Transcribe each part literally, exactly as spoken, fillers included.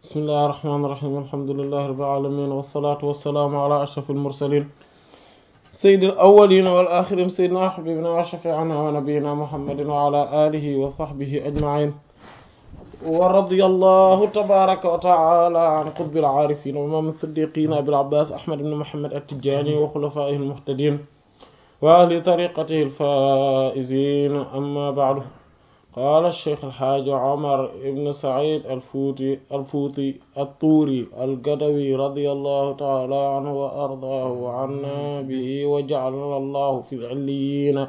بسم الله الرحمن الرحيم الحمد لله رب العالمين والصلاة والسلام على أشرف المرسلين سيد الأولين والآخرين سيدنا حبيبنا وشفيعنا ونبينا محمد وعلى آله وصحبه أجمعين ورضي الله تبارك وتعالى عن قطب العارفين وإمام الصديقين أبي العباس أحمد بن محمد التجاني وخلفائه المهتدين وأهل طريقته الفائزين. أما بعد، قال الشيخ الحاج عمر بن سعيد الفوطي الفوطي الطوري القدوي رضي الله تعالى عنه وأرضاه وعنا به وجعلنا الله في العليين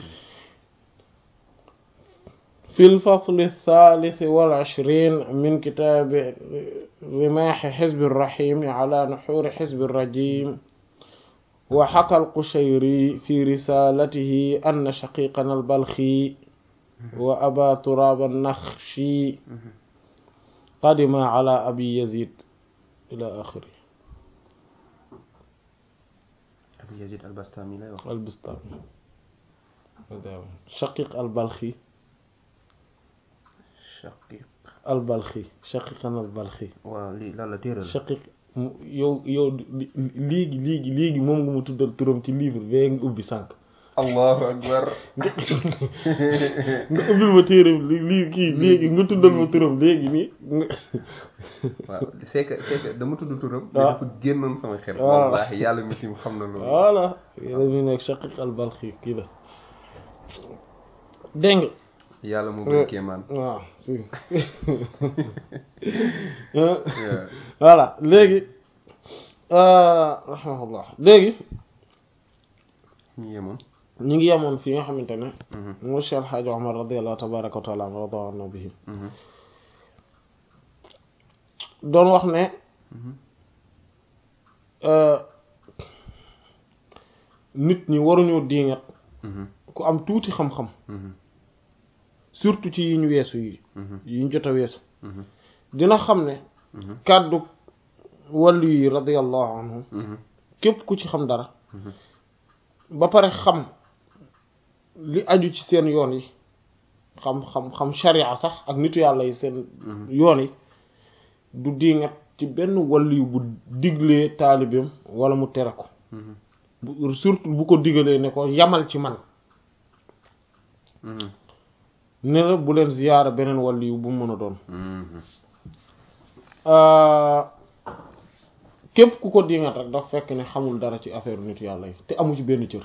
في الفصل الثالث والعشرين من كتاب رماح حزب الرحيم على نحور حزب الرجيم. وحكى القشيري في رسالته أن شقيقنا البلخي وأبا تراب النخشي قدم على أبي يزيد إلى آخره. أبي يزيد البستامي لا يوخ البستامي شقيق البلخي شقيق البلخي شقيقنا البلخي ولي لا لا تيرل شقيق yow yow léegi léegi léegi moom nga mu tuddal turam ci livre bee nga ubbi sànq. allahu akbar nga ubbil ma téere lii kii léegi nga tuddal ma turam léegi nii. waaw c'est que c'est que dama tudd turam. waaw dafa génnoon sama xel. wallaahi yàlla mi tim xam na loolu. voilà yéen mi nekk Shaqiq al-Balkhi kii la dégg nga. yàlla moo bëgg kéemaan. waaw si voilà léegi rahimahullah léegi ñu yemoon. ñu ngi yemoon fi nga xamante ne mo Cheikh El Hadj Omar radiyallahu tabaraka wa taala anhu radiya anhu bihi doon wax ne nit ñi waruñoo diingat ku am tuuti xam-xam surtout ci yi ñu weesu yi yi ñu jot a weesu dina xam ne kàddu wàllu yi radiyallahu anhu képp ku ci xam dara ba pare xam li aju ci seen yoon yi xam xam xam sharia sax ak nitu yàlla yi seen yoon yi du diingat ci benn wàllu yu bu diglee taalibeem wala mu tere ko bu surtout bu ko digalee ne ko yamal ci man ne la bu leen ziyaara beneen wàllu yu bu mu mën a doon képp ku ko diingat rek daf fekk ne xamul dara ci affaire nit yàlla yi te amu ci benn cër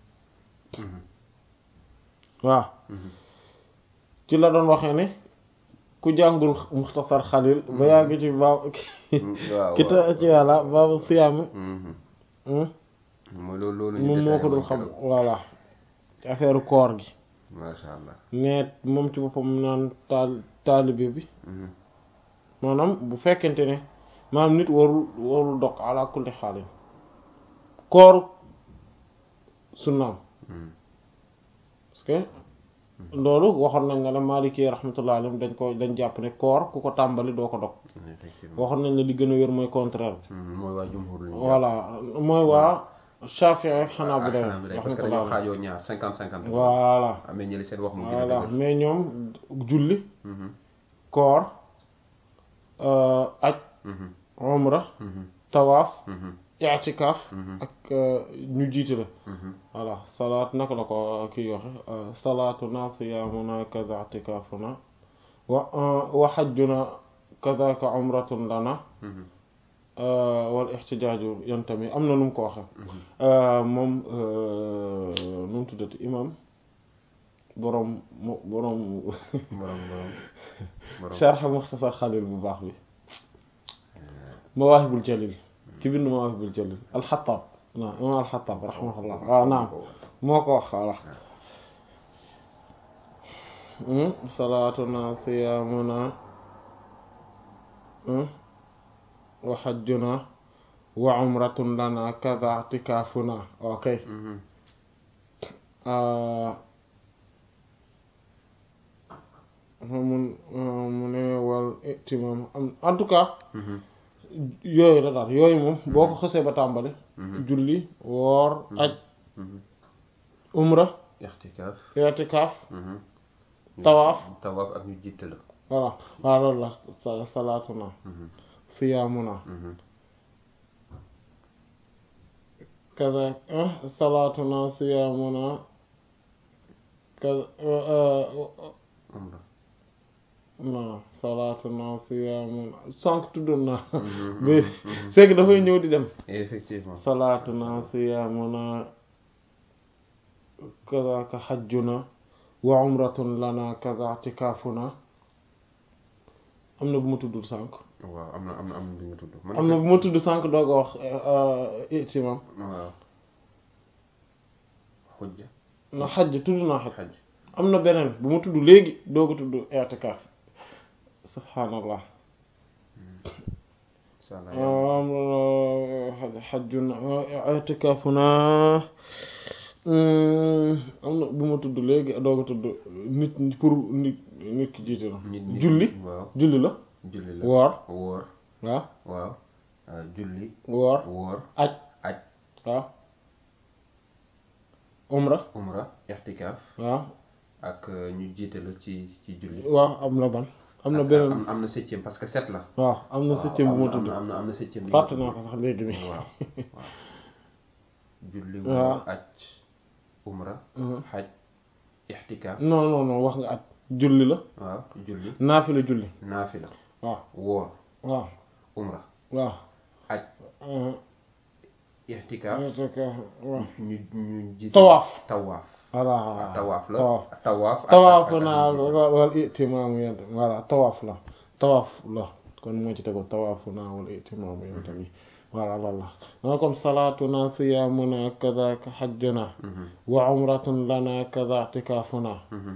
waaw ci la doon waxee ne ku jàngul muxtasar xalil ba yàgg ci baab kita ci yàlla baabu siyaam mooy loolu loolu moom moo ko dul xam voilà ci affaire koor gi masha Allah mais moom ci boppam naan taal taalibe bi maanaam bu fekkente ne maanaam nit warul warul dog ala kulli xaalin koor sunnaam parce que loolu waxoon nañ ne la Maliki rahmatullah alayhi dañ ko dañ jàpp ne koor ku ko tàmbali doo ko dog waxoon nañ ne li gën a wér mooy contraire bi mooy waa jumhur lañu voilà mooy waa Shafi'i xanaa bi day parce que dañoo xaajoo ñaar cinquante cinquante voilà amee ñëli seen wax mu voilà mais ñoom julli koor aj umra tawaaf i'tikaaf ak ñu jiite la voilà salaat naka la ko kii waxe salaatuna siyaamuna kaza i'tikaafuna wa wa hajjuna kazaka umratun lana wal ihtijaaju yantami am na nu mu ko waxe moom nu mu tuddati imam boroom boroom borom borom sharh Mukhtasar Khalil bu baax bi Mawaahibul Jalil ki bind Mawaahibul Jalil al-Hattab naam imam al-Hattab rahimahullah waaw naam moo ko wax wala salaatuna siyaamuna wa hajjuna wa umratun lana kaza i'tikaafuna ok mun mu ne wal itimam en tout cas yooyu la daal yooyu moom boo ko xësee ba tàmbali julli woor aj umra i'tikaaf i'tikaaf tawaaf tawaaf ak ñu jiite la voilà waaw loolu la sa- salaatuna siyaamuna kaza salaatuna siyaamuna kaza umra non salaatuna siyaamuna sànq tuddoon naa mais c'est que dafay ñëw di dem effectivement salaatuna siyaamuna kaza ka hajjuna wa umratun lana kaza i'tikaafuna am na bu ma tuddul sànq waaw am na am na am na bi nga tudd am na bu ma tudd sànq doog a wax itimam waaw xujja na xajj tudd naa xaj xaj am na beneen bu ma tudd léegi doog a tudd i'tikaaf subhaanallah am xajjuna i'tikaafuna am na bu ma tudd léegi doog a tudd nit pour nit nit ki jiite la julli waaw julli la julli la woor woor waaw waaw julli woor woor aj aj waaw umra umra i'tikaaf waaw ak ñu jiite la ci ci julli waaw am na ban am na beneen am am na septième parce que sept la waaw am na septième bu ma tudd am na am na septième bi fàtte naa ko sax léegi bi waaw waaw julli waaw woor aj umra xaj i'tikaaf non non non wax nga aj julli la waaw julli naafila julli naafila waaw woor waaw umra waaw aj i'tikaaf waaw ñu ñu jiite tawaaf tawaaf voilà tawaaf la tawaaf tawaaf tawaaf naa wal itimaamu yent voilà tawaaf la tawaaf la kon moo ci tego tawaafu naa wal itimaamu yent mi voilà loolu la danga comme salaatuna siyaamuna kadaka hajjuna wa umratun lana kaza i'tikaafuna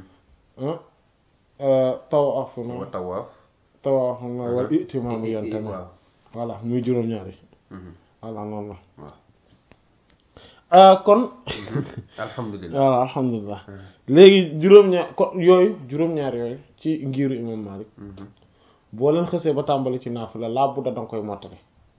tawaafuna wa tawaaf tawaafuna wal itimaamu yent mi voilà muy juróom-ñaari voilà noonu la kon alhamdulilah voilà alhamdulilah léegi juróom-ñaar ko yooyu juróom-ñaar yooyu ci ngiru imam Malik boo leen xësee ba tàmbali ci naafila laa budda danga koy mottali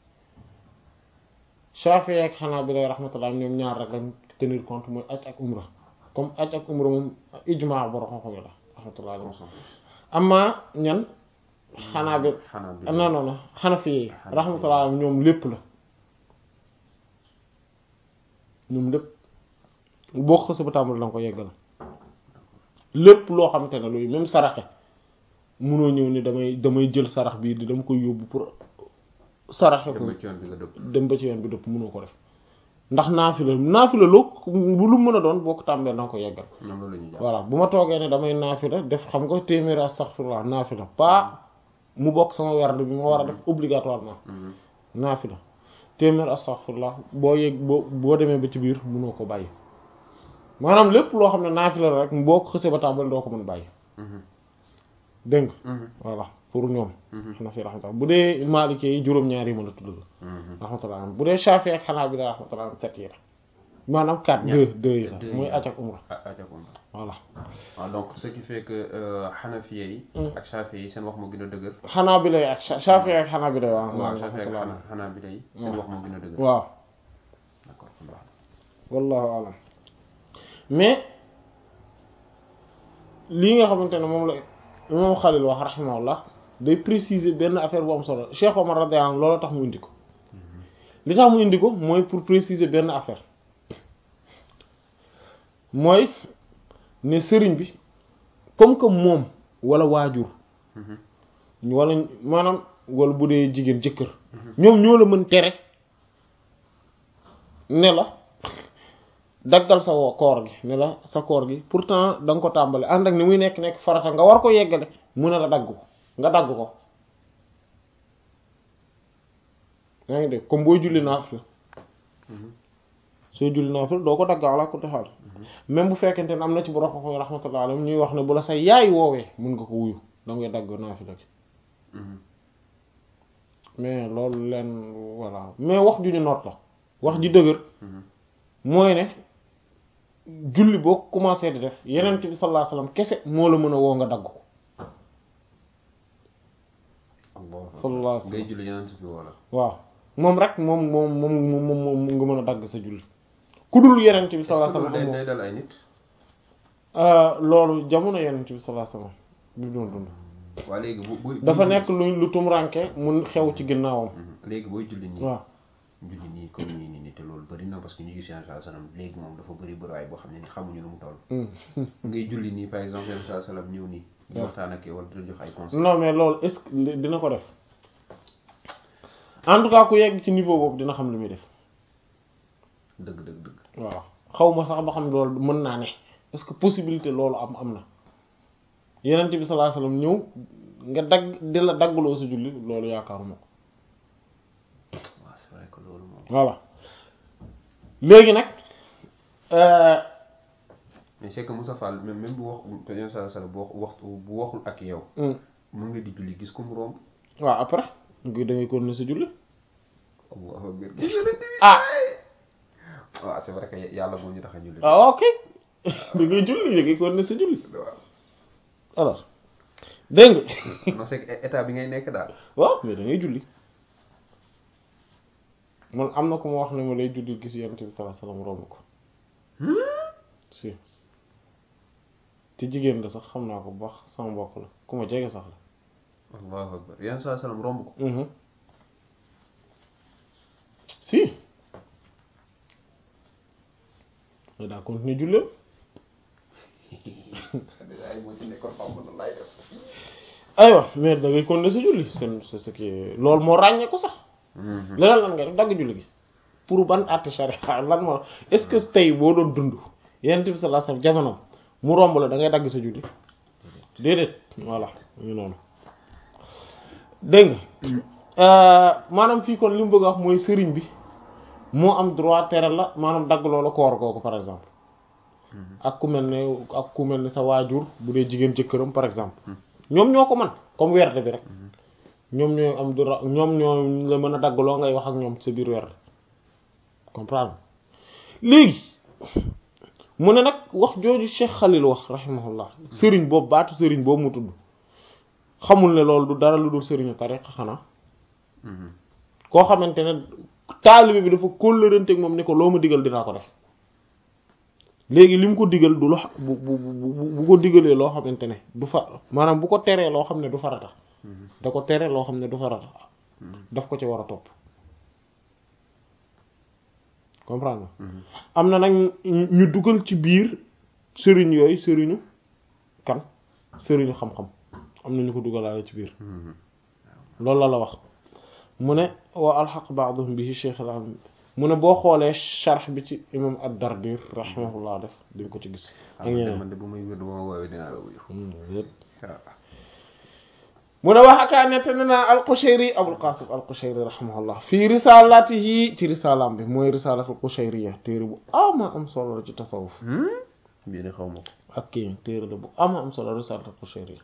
Shafi'i ak Hanabila rahmatullah ñoom ñaar rek lañ tenir compte mooy aj ak umra comme aj ak umra moom ijmaa borom xam-xam la rahmatullah amma ñan Hanabila non non non Hanafi rahmatullah ñoom lépp la ñoom lépp boo ko xësee ba tàmbali danga ko yeggal lépp loo xamante ne luy même saraxe munoo ñëw ni damay damay jël sarax bii di dama koy yóbbu pour saraxe ko dem ba ci yoon bi dëpp munoo ko def ndax naafila naafila loo bu lu mën a doon boo ko tàmbee danga ko yeggal voilà bu ma toogee ne damay naafila def xam nga téeméeri astaghfirullah naafila pas mu bokk sama werd bi ma war a def obligatoirement naafila téeméer astaghfirullah boo yegg boo boo demee ba ci biir munoo ko bàyyi maanaam lépp loo xam ne naafila la rek boo ko xësee ba tàmbali doo ko mën bàyyi dégg nga voilà pour ñoom xanaa fi rahmatullah bu dee Maliki yi juróom-ñaar yi ma la tudd la rahmatullah bu dee Shafi ak Hanabila rahmatullah sept yi la maanaam quatre deux deux yi la mooy aj ak umra voilà waaw donc ce qui fait que Hanafi yi ak Shafi yi seen wax moo gën a dëgër Hanabila yi ak Shafi ak Hanabila yi waaw Shafi ak Hanabila yi seen wax moo gën a dëgër waaw d'accord wallahu alam mais lii nga xamante ne moom la imam Khalil wax rahimahullah day préciser benn affaire bu am solo Cheikh Omar radiyallahu anhu loolu tax mu indi ko li tax mu indi ko mooy pour préciser benn affaire mooy ne sëriñ bi comme que moom wala waajur wala maanaam wala bu dee jigéen jëkkër ñoom ñoo la mën tere ne la daggal sa woo koor gi ne la sa koor gi pourtant da nga ko tàmbale ànd ak ni muy nekk nekk farata nga war ko yeggale mu ne la dagg ko nga dagg ko yaa ngi dégg comme booy julli naafila sooy julli naafila doo ko dagg ala kulli haal même bu fekkente ne am na ci borom xam rahmatullah alayhi ñuy wax ne bu la sa yaay woowee mën nga ko wuyu da ngay dagg naafila gi mais loolu leen voilà mais wax ju ñu noot la wax ji dëgër mooy ne julli boo commencé di def yeneen bi sallallahu alayhi wasallam kese moo la mën a woo nga dagg ko sallallahu alayhi wasallam julli yeneen bi wala waaw moom rek moom moom moom moom moom nga mën a dagg sa julli ku dul yeneen bi sallallahu alayhi wasallam day dal ay nit loolu jamono yeneen bi sallallahu alayhi wasallam bi doon dund waa léegi bu bu dafa nekk lu lu tumranke mun xew ci ginnaawam. léegi booy julli nii. waaw julli nii comme nii nii nii te loolu bëri na parce que ñu gis Yonent sallallahu alayhi wasallam léegi moom dafa bëri bëriwaay boo xam ne ni xamuñu lu mu toll. ngay julli nii par exemple Yonent sallallahu alayhi wasallam ñëw nii. di waxtaan ak yow wala di la jox ay conseils. non mais loolu est-ce que dina ko def en tout cas ku yegg ci niveau boobu dina xam li muy def. dëgg dëgg dëgg. waaw xaw ma sax ba xam loolu mën naa ne est-ce que possibilité loolu am am na Yonent bi sallallahu alayhi wasallam ñëw nga dagg di la daggaloo sa julli loolu yaakaaruma ko. waaw c'est vrai que loolu moom. voilà léegi nag. mais c'est que Moussa Fall même même bu wax Yonent sallallahu alayhi wasallam bu wax bu waxul ak yow. mën nga di julli gis ko mu romb. waaw après nga da ngay continuer sa julli. ah. waaw c'est vrai que yàlla moo ñu tax a julli. ah ok da ngay julli da ngay continuer sa julli. alors dégg nga. non c'est que état bi ngay nekk daal. waaw mais da ngay julli man am na ku ma wax ne ma lay julli gis Yonent bi sallallahu alayhi wasallam romb ko. si te jigéen la sax xam naa ko bu baax sama mbokk la ku ma jege sax la. Allahu akbar Yonent sallallahu alayhi wasallam romb ko. si. mais daa continuer julleem. aywa mais da ngay continuer sa julli c'est ce qui loolu moo ràññee ko sax. leneen lan nga def dagg julli gi pour ban àtte charia lan moo est-ce que tey boo doon dund Yonent bi sallallahu alayhi wasallam jamono mu romb la da ngay dagg sa julli déedéet voilà ñu noonu dégg nga maanaam fii kon li mu bëgg a wax mooy sëriñ bi moo am droit tere la maanaam dagg loola koor googu par exemple ak ku mel ne ak ku mel ne sa waajur bu dee jigéen jëkkëram par exemple ñoom ñoo ko man comme werde bi rek ñoom ñooy am droit ñoom ñoo la mën a daggaloo ngay wax ak ñoom sa biir werde comprendre léegi mu ne nag wax jooju Cheikh Khalil wax rahimahullah sëriñ boobu baatu sëriñ boobu mu tudd xamul ne loolu du dara lu dul sëriñu tariqa xanaa koo xamante ne taalibe bi dafa kóllëranteeg moom ne ko loo ma digal dinaa ko def léegi li mu ko digal du lo bu bu bu ko digalee loo xamante ne du fa maanaam bu ko teree loo xam ne du farata da ko tere loo xam ne du farata daf ko ci war a topp comprendre am na nag ñu dugal ci biir sëriñ yooyu sëriñu kan sëriñu xam-xam am na ñu ko dugalaale ci biir loolu la la wax mu ne wa alxaq ba'dhum bihi cheikh al mu ne boo xoolee sharh bi ci imam ad-Dardir rahimahullah def di nga ko ci gis ak ñeneen man de bu may wér bu ma woowee dinaa la wuyu mu ne wax akaa nette ne naa al-Qushayri Abul Qasim al-Qushayri rahimahullah fii risalatihi ci risalaam bi mooy risalatul Qushayriya téere bu ama am solo la ci tasawuf bii de xaw ma ko ak kii téere la bu ama am solo risalatul Qushayriya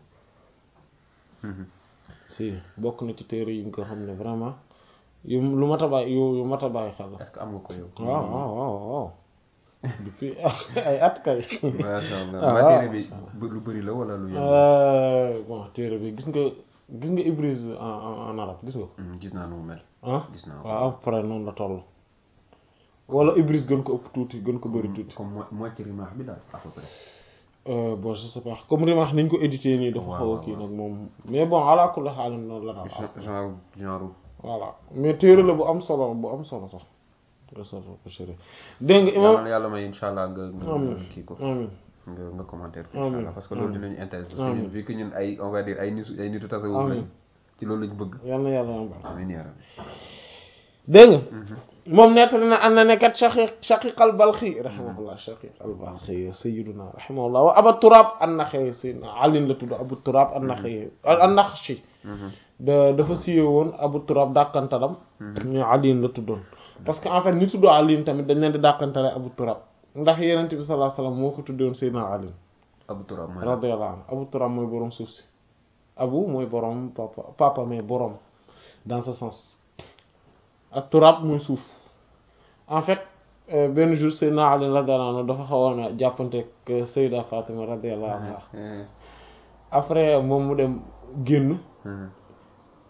si bokk na ci téere yi nga xam ne vraiment yu lu mat a bàyyi yu yu mat a bàyyi xel la. est-ce que am nga ko yow. waaw waaw waaw waaw depuis ay at kay. macha allah waa téere bi lu bëri la wala lu yem. bon téere bi gis nga gis nga Ibris en en arabe gis nga ko. gis naa nu mu mel. ah gis naa ko waaw après noonu la toll. wala Ibris gën ko ëpp tuuti gën ko bëri tuuti. comme moitié rimaax bi daal à peu près. Euh, bon je sais pas comme rimaax niñ ko édité nii dafa xaw a kii nag moom mais bon ala kulli haal noonu la daal. genre genre. voilà mais téere la bu am solo bu am solo sax. dégg nga imam yàlla may insha allah nga nga kii ko. amiin nga nga commentaire ko insha allah parce que loolu dinañu intéresse parce que ñun vu que ñun ay on va dire ay nitu ay nitu tasawuf lañ ci loolu lañ bëgg. yal na yàlla yombal. amiin yaa rabbi. dégg nga. moom nettali na am na ne kat Shaqiq Shaqiq al-Balkhi rahimahullah Shaqiq al-Balkhi sayyiduna rahimahullah wa Abu Turab an-Nakha'i sayyidina Ali la tudd Abu Turab an-Nakha'i an-Nakhshi da dafa siiwee woon Abu Turab dàkkantalam ñu Ali la tuddoon parce que en fait ñu tudd Ali tamit dañ leen di dàkkantale Abu Turab ndax Yonent bi sallallahu alayhi wasallam moo ko tuddoon sayyidina Ali Abu Turab mooy radiyallahu anhu Abu Turab mooy boroom suuf si Abu mooy boroom papa papa mais boroom dans ce sens ak Turab mooy suuf en fait benn jour Seydina Ali radiyallahu anhu dafa xawoon a jàppanteeg Seyda Fatima radiyallahu anha après moom mu dem génn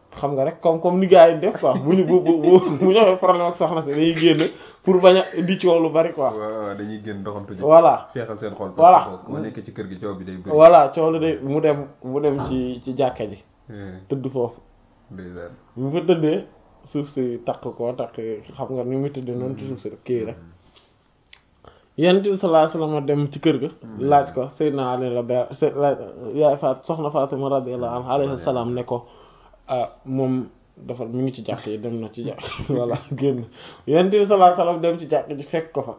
xam nga rek comme comme ni gars yi def quoi bu ñu bu bu bu bu ñu amee problème ak soxna si dañuy génn pour bañ a di coow lu bari quoi. waaw dañuy génn doxantu ji. voilà feexal seen xol. voilà parce que boo nekkee ci kër gi coow bi day bëri. voilà coow lu day mu dem mu dem ci ci jàkka ji. tëdd foofu. ndeysaan. bu fa tëddee suuf si takk ko takk xam nga ni muy tëddee noonu ci suuf si kii rek. Yonent bi sallallahu alayhi wasallam dem ci kër ga. laaj ko Seydina Ali la ba yaay Faat soxna Fatima radiyallahu anha alayhi salaam ne ko moom dafa mi ngi ci jàkk yi dem na ci jàkk voilà génn Yonent bi sallallahu alayhi wasallam dem ci jàkk ji fekk ko fa.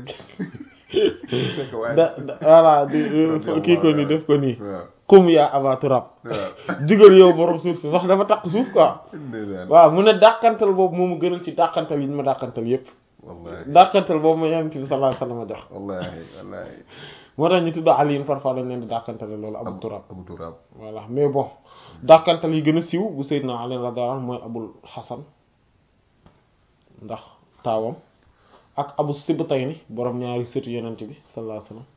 da voilà di kii ko nii def ko nii. comme yaa Aba Turab. jugal yow borom suuf si wax dafa takk suuf quoi. waaw mu ne dàqantal boobu moomu gënal ci dàqantal yi ñu ma dàqantal yépp. wallaahi dàqantal boobu ma Yonent bi sallallahu alayhi wasallam jox. wallaahi wallaahi. moo tax ñu tudd Ali parfois dañ leen di dàqantale loolu Abu Turab. Abu Turab. voilà mais bon dàqantal yi gën a siiw bu Seydina Ali radiyallahu anhu mooy Abul Hasan ndax taawam ak Abu Sibtayni borom ñaari sëtu Yonent bi sallallahu alayhi wasallam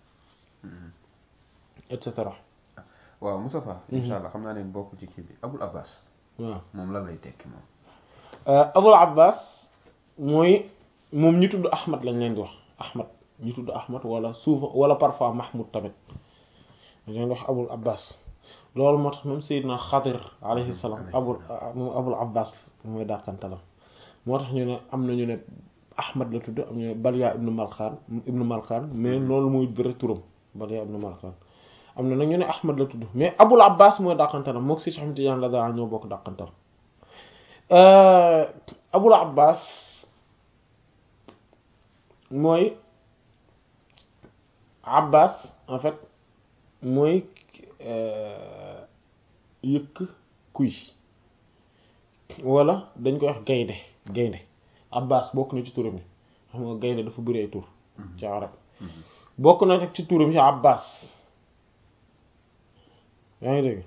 et cetera. waaw Moustapha. incha allah xam naa ne bokk ci kii bi Abul Abbas. waaw moom lan lay tekki moom. Abul Abbas mooy moom ñu tudd Ahmad lañ leen di wax Ahmad ñu tudd Ahmad wala souvent wala parfois Mahmoud tamit dañ leen di wax Abul Abbas loolu moo tax même Seydina Xadir alayhi salaam Abul moom Abul Abbas mooy dàqantalam moo tax ñu ne am na ñu ne Ahmad la tudd am ñu ne Balya ibnu Malkaan ibnu Malkaan mais loolu mooy vrai turam Balya ibnu Malkaan am na nag ñu ne Ahmad la tudd mais Abul Abbas mooy dàqantalam mook si Cheikh Ahmed Tidiane la daa ñoo bokk dàqantal Abul Abbas mooy Abbas en fait mooy yëkk kuy wala dañ koy wax gaynde gaynde Abbas bokk na ci turam yi xam nga gaynde dafa bëri ay tur ci arab bokk na rek ci turam ci Abbas yaa ngi dégg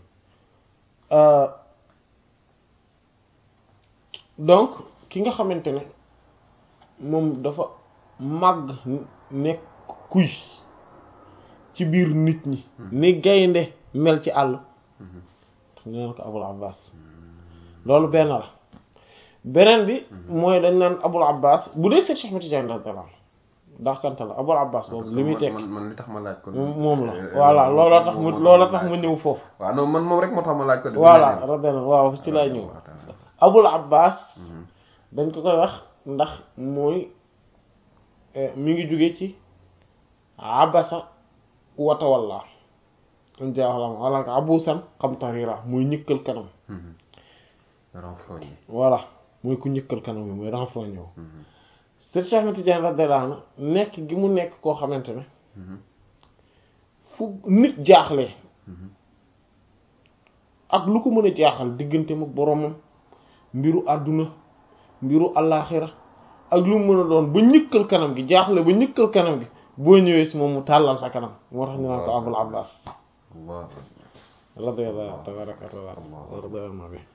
donc ki nga xamante ne moom dafa màgg nekk kuy ci biir nit ñi ni gaynde mel ci àll ñu naan ko Abul Abbas loolu benn la beneen bi mooy dañ naan Abul Abbas bu dee Cheikh Ahmed Tidiane radiyallahu anhu daxkante la Abul Abbas boobu li muy tekk man man li tax ma laaj ko. moom la voilà looloo tax mu looloo tax mu ñëw foofu. waaw non man moom rek moo tax ma laaj ko. voilà radiyallahu waaw ci lay ñëw Abul Abbas dañ ko koy wax ndax mooy mi ngi jóge ci abasa wa tawalla am jaaxlam wala ko abusan qamtarira muy ñëkkal kanam. renfrogné. voilà mooy ku ñëkkal kanam bi mooy renfrogné wu. Cheikh Ahmed Tidiane radiyallahu anhu nekk gi mu nekk koo xamante ne fu nit jaaxlee ak lu ko mën a jaaxal digganteem ak boromam mbiru àdduna mbiru allaaxira ak lu mu mën a doon ba ñëkkal kanam gi jaaxle ba ñëkkal kanam gi boo ñëwee si moom mu tàllal sa kanam moo tax ñu naan ko Abul Abbas radiyallahu tabaraka wa taala radiyallahu bi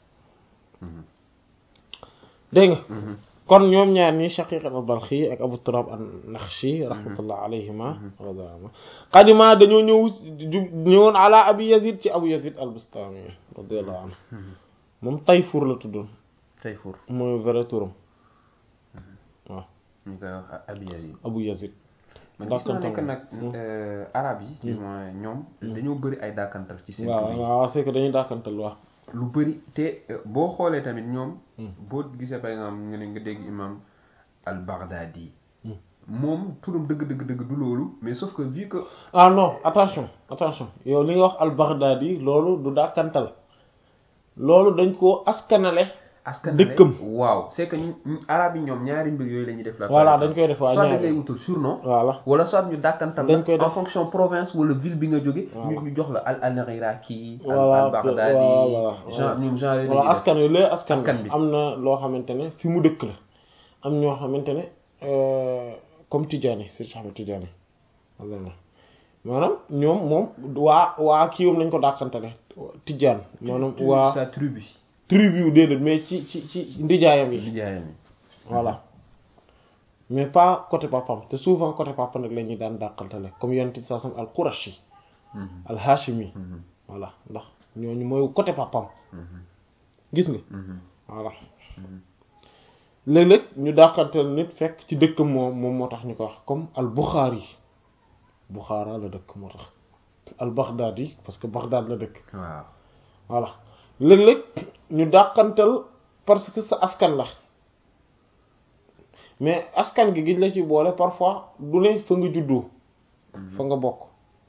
dégg nga kon ñoom ñaar ñi Shaqiq al-Balkhi ak Abu Turab an-Nakhshi rahmatullah alayhima radiyallahu qadima dañoo ñëw ñëwoon ala Abi Yazid ci Abu Yazid al-Bustami radiyallahu anhu moom Tayfur la tuddoon Tayfur mooy vrai turam waaw ñu koy wax Abi Yazid Abu Yazid man gis naa nekk nag arab yi ñoom dañoo bëri ay dàkkantal ci seen waaw waaw c'est que dañuy dàkkantal waaw lu bëri te boo xoolee tamit ñoom boo gisee par exemple nga ne nga dégg imam al-Baghdadi moom turam dëgg dëgg dëgg du loolu mais sauf que vu que ah non attention attention yow li nga wax al-Baghdadi loolu du dàkkantal loolu dañ koo askanale askanale dëkkam waaw c'est que arab yi ñoom ñaari mbir yooyu la ñuy def la voilà dañ koy def waa soit ñaari dañ lay wutal surnom voilà wala soit ñu dàkkantal dañ koy la en def fonction province wala ville bi nga jóge Voilà. ñu ñu jox la al al-Iraqi voilà al-Baghdadi voilà genre ñoom genre yooyu voilà la ñuy def. askan wi la askan askan bi. bi am na loo xamante ne fi mu dëkk la am ñoo xamante ne comme Tidjani Cheikh Ahmed Tidjani walla maanaam ñoom moom waa waa kii wam nañ ko dàkkantale Tidjane maanaam Tu- waa sa tribu tribu déedéet mais ci ci ci ndijaayam yi nijaayam yi voilà mais pas côté papam te souvent côté papa nag la ñuy daan dàqantale comme yonent bi sallallahu alayhi wasallam al Qurashi al Hashimi voilà ndax ñooñu mooy côté papam gis nga voilà léeg-léeg ñu dàqantal nit fekk ci dëkkam moom moom moo tax ñu ko wax comme al Bukhari Bukhara la dëkk moo tax al Baghdadi parce que Baghdad la dëkk waaw voilà léeg-léeg ñu dàqantal parce que sa askan la mais askan gi gi la ci boole parfois du ne fa nga juddoo fa nga bokk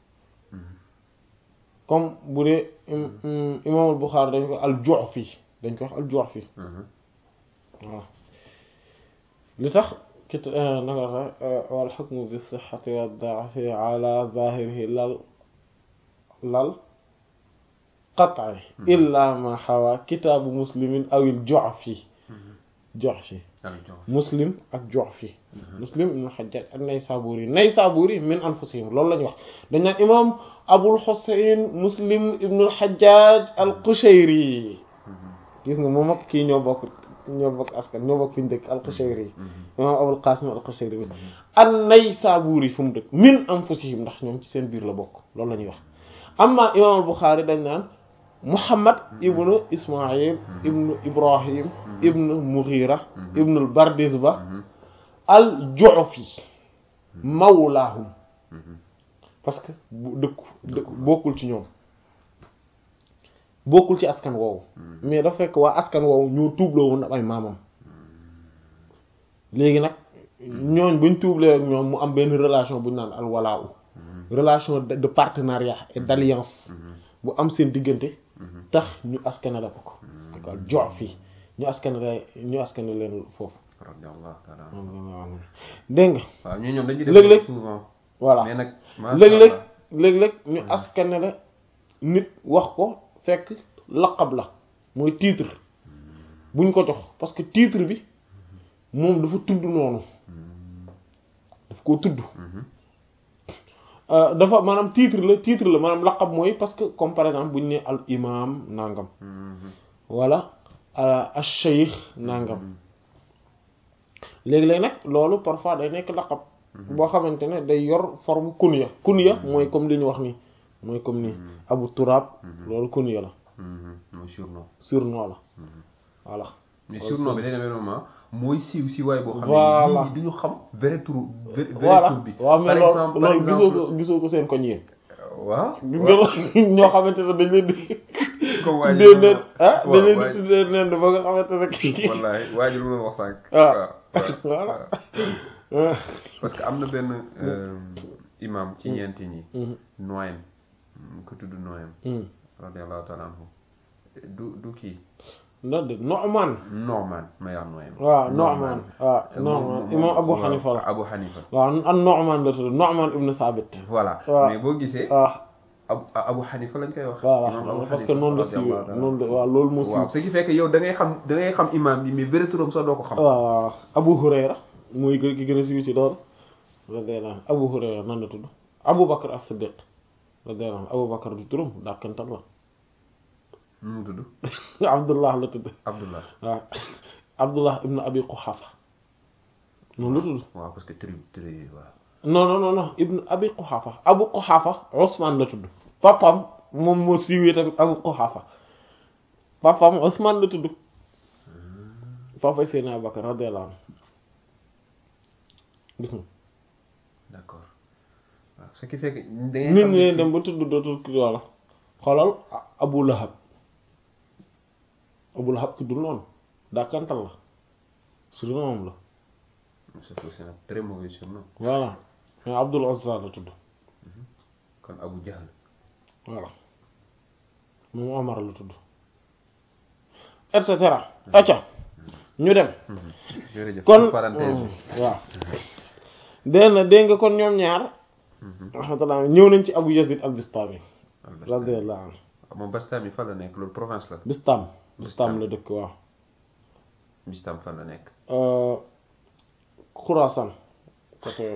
comme bu dee imaamul Bukhari dañ ko al Ju'fi dañ ko wax al Ju'fi waaw li tax kit nanga tax wal hukmu bi sihhati wa da'fi ala zahirihi lal lal qat'i illa ma hawa kitaabu muslimin awil Ju'fi Ju'fi muslim ak Ju'fi muslim ibn al-Hajjaj an-Naysaburi Naysaburi min anfusihim loolu la ñuy wax dañ naan imam Abul Husayn Muslim ibn al-Hajjaj al-Qushayri gis nga moom ak kii ñoo bokk ñoo bokk askan ñoo bokk fi ñu dëkk al-Qushayri imam Abul Qasim al-Qushayri bi an-Naysaburi fu mu dëkk min anfusihim ndax ñoom ci seen biir la bokk loolu la ñuy wax amma imam al-Bukhari dañ naan Muhammad ibnu Ismaïl ibnu Ibrahim ibnu Mughira ibnu al-Bardizba al-Ju'fi mawlaahum parce que dëkku dëkku bokkul ci ñoom bokkul ci askan woowu mais dafa fekk waa askan woowu ñoo tuubloo woon ay maamam léegi nag ñooñ buñ tuublee ak ñoom mu am benn relation bu ñu naan al-walaa relation de partenariat et d'alliance bu am seen diggante tax ñu askanale ko ko ko al Ju'fi ñu askanale ñu askanale leen foofu radiyallahu ta'ala dégg nga waaw ñu ñoom dañuy léeg-léeg def souvent voilà mais nag léeg-léeg léeg-léeg ñu askanale nit wax ko fekk laqab la mooy titre buñ ko jox parce que titre bi moom dafa tudd noonu daf koo tudd dafa maanaam titre la titre la maanaam laqab mooy parce que comme par exemple bu ñu ne al imam nangam wala al shaykh nangam léegi-léegi nag loolu parfois day nekk laqab boo xamante ne day yor forme kunya kunya mooy comme li ñu wax nii mooy comme ni Abu Turab loolu kunya la mooy surnom surnom la voilà mais surnom bi day demee moment mooy siiw siiwaay boo xam voilà ne nit ñi duñu xam vrai tur vrai voilà tur bi waaw mais par exemple loolu par loolu gisoo exemple ko gisoo ko seen koñ yéen waaw gis nga ñoo xamante ne dañ leen di comme waa ji tuddee neen ah dañ waaw leen waa di ji tuddee neen ba nga xamante ne kii wallaay waa ji lu mu doon wax sànq waaw waaw voilà waaw parce que am na benn imam ci ñeenti ñi Nuaym ko tudd Nuaym radiyallahu ta'ala anhu du du kii non de Nu'man Nu'man may wax Nuaym waaw Nu'man waaw Nu'man imam Abu Hanifa la Abu Hanifa waaw an Nu'man la tudd Nu'man ibn Thabit voilà waaw mais boo gisee waaw Abu Abu Hanifa lañ koy wax voilà imam Abu parce que Hanifa noonu la radiyallahu siiwee ta'ala noonu la waaw loolu moo siiw waaw ce qui fait que yow da ngay xam da ngay xam imam bi mais vrai turam sax doo ko xam waaw waaw Abu Hurayra mooy gën ki gën a siiw ci loolu radiyallahu anhu Abu Hurayra nan la tudd Abu Bakr as-Siddiq radiyallahu anhu Abu Bakr du turam dàkkantal la nu mu tudd Abdullah la tudd Abdullah waaw Abdullah ibn Abi Quhafa noonu la tudd waaw parce que tri tri waaw non non non non ibn Abi Quhafa Abu Quhafa Usman la tudd papam moom moo siiwee tamit Abu Quhafa papam Usman la tudd papa Seydina Abu Bakr radiyallahu anhu gis nga d'accord waaw ce qui fait que da ngay nit xam ñi dem ba tudd dootul kii walla xoolal Abu Lahab Abu Lahab tuddul noonu dàkkantal la surnom la c'est c'est un très mauvais surnom voilà mais Abdul Uzza la tudd kon Abu Jahl voilà moom Omar la tudd et cetera acca ñu dem jërëjëf kon parenthèse bi waaw dégg na dégg nga kon ñoom ñaar rahmatullah ñëw nañ ci Abu Yazid al-Bistami radiyallahu anhu moom Bastami fan la nekk loolu province la Bistam Bistam la dëkk waaw Bistam fan la nekk Khurasan côté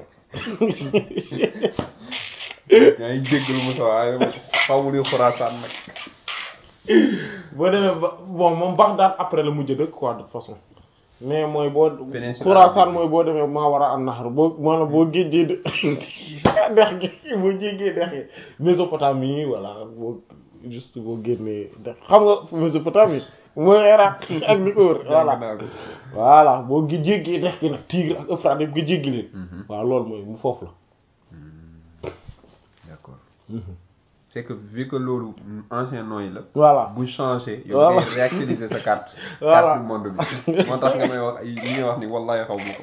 yaa ngi jéggalu mu sa waaye xaw li Khurasan nag boo demee ba bon moom Bagdad après la mujj dëkk quoi de toute façon mais mooy boo Péninsule Khurasan mooy boo demee maa war a an naxar boo maanaam boo géejee de dex gi boo jéggee dex gi Mésopotamie voilà boo juste boo génnee xam nga Mésopotamie mooy Irak ak li ko wër voilà voilà boo gi jéggee dex gi nag Tigre ak Euphrate yëpp nga jéggi leen waaw loolu mooy mu foofu la d'accord c'est que vu que loolu ancien nom yi la voilà bu changé yow Voilà. ngay réactualiser sa carte Voilà. carte du monde bi moo tax nga may wax ay li ngay wax ni wallahi xaw ma ko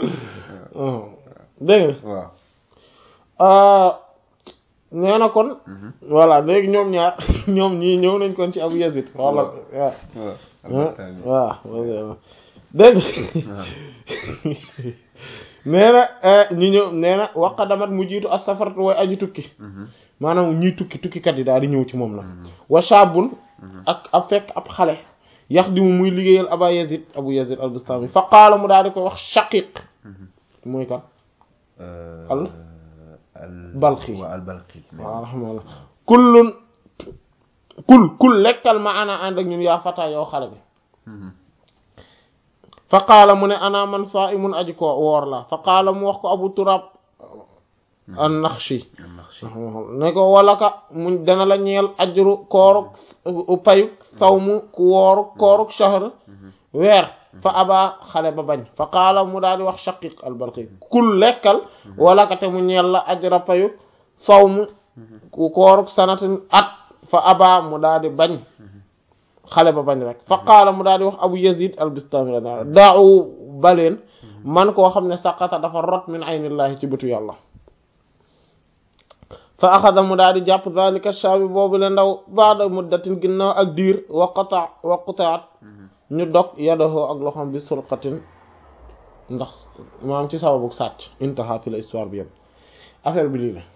dégg waaw nga nee na kon Mhm. voilà léegi ñoom ñaar ñoom ñii ñëw nañ kon ci Abu Yazid wala waaw waaw Al-Bastami waaw dégg nga nee na ñu ñëw nee na waqadamat mu jiitu as-safaratu way aji tukki Mhm. maanaam ñiy tukki tukkikat yi daal di ñëw ci moom nag Mhm. wa shaabun ak ab fekk ab xale yax di mu muy liggéeyal Aba Yazid Abu Yazid al-Bastami fa qaala mu daal di koy wax shaqiq Mhm. muy kan Euh, Al- al Balqi. waaw al Balqi waaw rahmaalla kullun kul kul lekkal ma ana ànd ak ñun yaa fata yow xale bi Mhm. fa qaala mu ne ana man saa'imun aji ko woor la fa qaala mu wax ko Abu Turab an-Naxshi An-Naxshi. ne ko walaka mu dana la ñeel ajru kooruk payuk sawmu ku wooruk kooruk shahr weer fa aba xale ba bañ fa qaala mu daal di wax shaqiq al-Balqi kul lekkal walaka te mu ñeel la ajra payuk sawmu ku kooruk sanatin at fa aba mu daal di bañ xale ba bañ rek fa qaala mu daal di wax Abu Yazid al-Bistami da'u baleen man koo xam ne saqata dafa rot min aynillahi ci bëtu yàlla fa axada mu daal di jàpp zalika shaabi boobu le ndaw baada muddatin ginnaaw ak diir wa qata wa qutaat ñu dog yadahu ak loxom bi surqatin ndax maanaam ci sababu sàcc intaha fi la histoire bi yam affaire bi lii la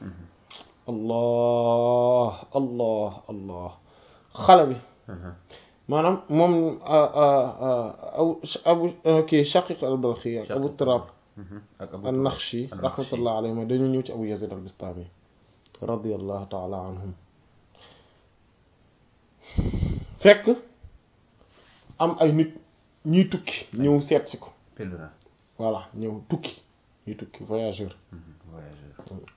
allah allah allah xale bi Mhm. maanaam moom abu abu kii Shaqiq al-Balkhi ak Abu Turab Mhm. ak Abu an-Naxshi Turab. rahmatullah alayhim dañu ñëw ci Abu Yazid al-Bistami radiyallahu ta'ala anhum fekk am ay nit ñuy tukki ñëw seet si ko Pèlerin. voilà ñëw tukki ñuy tukki voyageur Mhm. Voyageur.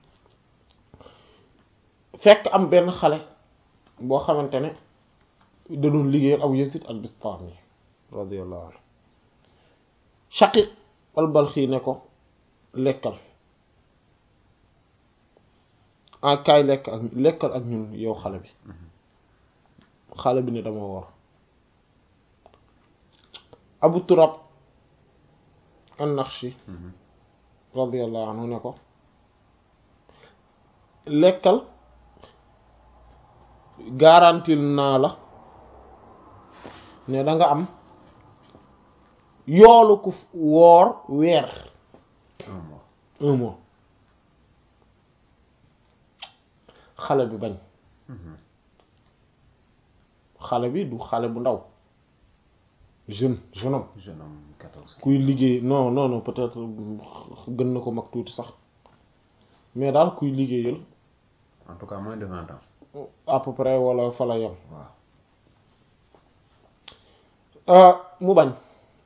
fekk am benn xale boo xamante ne da doon liggéeyal Abu Yazid al-Bistami radiyallahu anhu Shaqiq al-Balkhi ne ko lekkal ah kaay lekk ak lekkal ak ñun yow xale bi xale bi ne dama woor Abu Turab an-Naxshi Mhm. radiyallahu anhu ne ko lekkal garantil naa la ne da nga am yoolu ku woor weer Un mois. un mois xale bi bañ Mhm. xale bi du xale bu ndaw jeune jeune homme Jeune homme quatorze. kuy liggéey non non non peut-être gën na ko mag tuuti sax mais daal kuy liggéeyal En tout cas moins de vingt ans. à peu près wala fa la yem waaw. mu bañ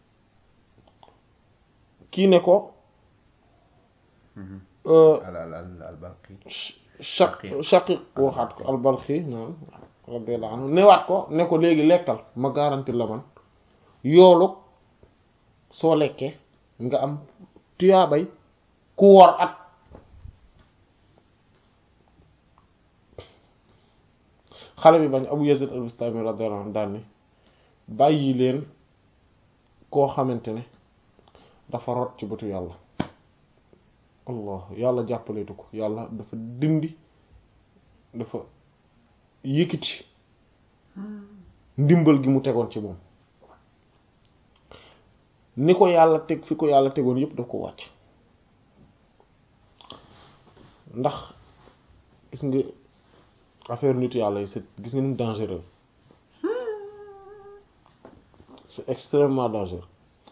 kii ne ko Mhm. euh, al al al al Balqi. shaq shaqiq waxaat ko al-Balkhi naan radiyallahu anhu newaat ko ne ko léegi lekkal ma garanti la man yoolu soo lekkee nga am tuyaabay ku woor at xale bi bañ Abu Yazid al-Bistami radiyallahu anhu daal ni bàyyi leen koo xamante ne dafa rot ci bëtu yàlla allah yàlla jàppaleetu ko yàlla dafa dindi dafa yëkkati ndimbal gi mu tegoon ci moom ni ko yàlla teg fi ko yàlla tegoon yépp daf ko wàcc ndax gis nga affaire nit yàlla yi c'est gis nga ni mu dangereux c'est extrêmement dangereux